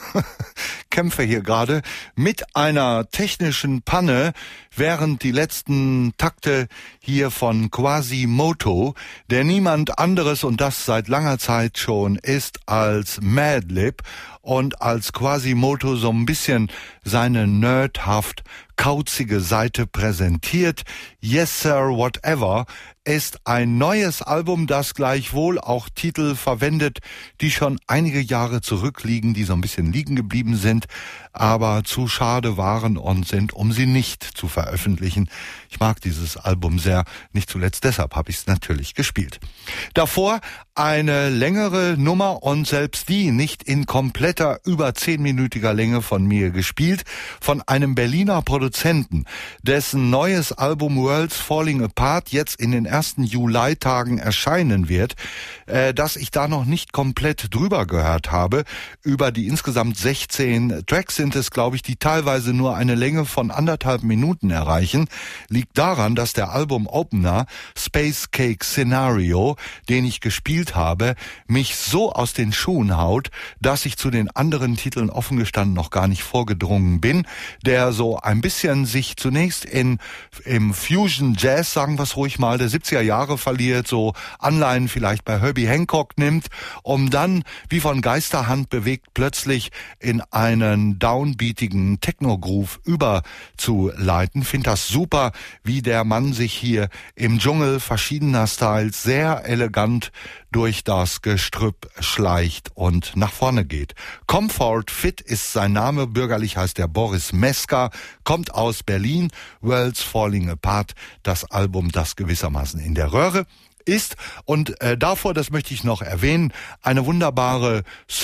kämpfe hier gerade mit einer technischen Panne, während die letzten Takte hier von Quasimoto, der niemand anderes und das seit langer Zeit schon ist als Madlib und als Quasimoto so ein bisschen seine nerdhaft kauzige Seite präsentiert. Yes Sir Whatever ist ein neues Album, das gleichwohl auch Titel verwendet, die schon einige Jahre zurückliegen, die so ein bisschen liegen geblieben sind, aber zu schade waren und sind, um sie nicht zu veröffentlichen. Ich mag dieses Album sehr, nicht zuletzt deshalb habe ich es natürlich gespielt. Davor eine längere Nummer und selbst die nicht in kompletter, über zehnminütiger Länge von mir gespielt, von einem Berliner Produzenten, dessen neues Album Worlds Falling Apart jetzt in den ersten Juli-Tagen erscheinen wird, äh, dass ich da noch nicht komplett drüber gehört habe. Über die insgesamt sechzehn Tracks sind es, glaube ich, die teilweise nur eine Länge von anderthalb Minuten erreichen. Liegt daran, dass der Album-Opener Space Cake Scenario, den ich gespielt habe, mich so aus den Schuhen haut, dass ich zu den anderen Titeln offen gestanden noch gar nicht vorgedrungen bin, der so ein bisschen sich zunächst in im Fusion Jazz, sagen wir es ruhig mal, der siebziger Jahre verliert, so Anleihen vielleicht bei Herbie Hancock nimmt, um dann wie von Geisterhand bewegt plötzlich in einen downbeatigen Techno-Groove überzuleiten. Find das super, wie der Mann sich hier im Dschungel verschiedener Styles sehr elegant durch das Gestrüpp schleicht und nach vorne geht. Comfort Fit ist sein Name, bürgerlich heißt er Boris Meska, kommt aus Berlin. Worlds Falling Apart, das Album, das gewissermaßen in der Röhre ist. Und äh, davor, das möchte ich noch erwähnen, eine wunderbare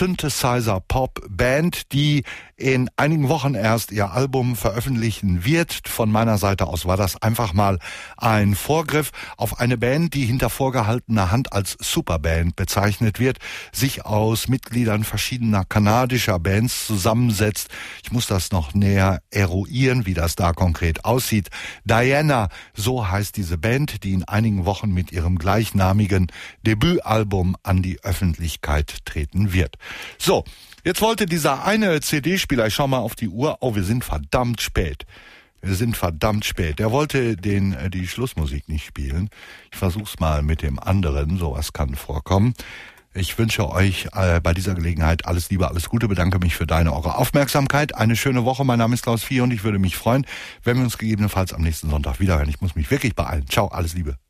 Synthesizer-Pop-Band, die in einigen Wochen erst ihr Album veröffentlichen wird. Von meiner Seite aus war das einfach mal ein Vorgriff auf eine Band, die hinter vorgehaltener Hand als Superband bezeichnet wird, sich aus Mitgliedern verschiedener kanadischer Bands zusammensetzt. Ich muss das noch näher eruieren, wie das da konkret aussieht. Diana, so heißt diese Band, die in einigen Wochen mit ihrem gleichnamigen Debütalbum an die Öffentlichkeit treten wird. So, Jetzt wollte dieser eine C D-Spieler, ich schau mal auf die Uhr, oh, wir sind verdammt spät. Wir sind verdammt spät. Der wollte den äh, die Schlussmusik nicht spielen. Ich versuch's mal mit dem anderen, sowas kann vorkommen. Ich wünsche euch äh, bei dieser Gelegenheit alles Liebe, alles Gute, bedanke mich für deine, eure Aufmerksamkeit. Eine schöne Woche, mein Name ist Klaus Vier und ich würde mich freuen, wenn wir uns gegebenenfalls am nächsten Sonntag wiederhören. Ich muss mich wirklich beeilen. Ciao, alles Liebe.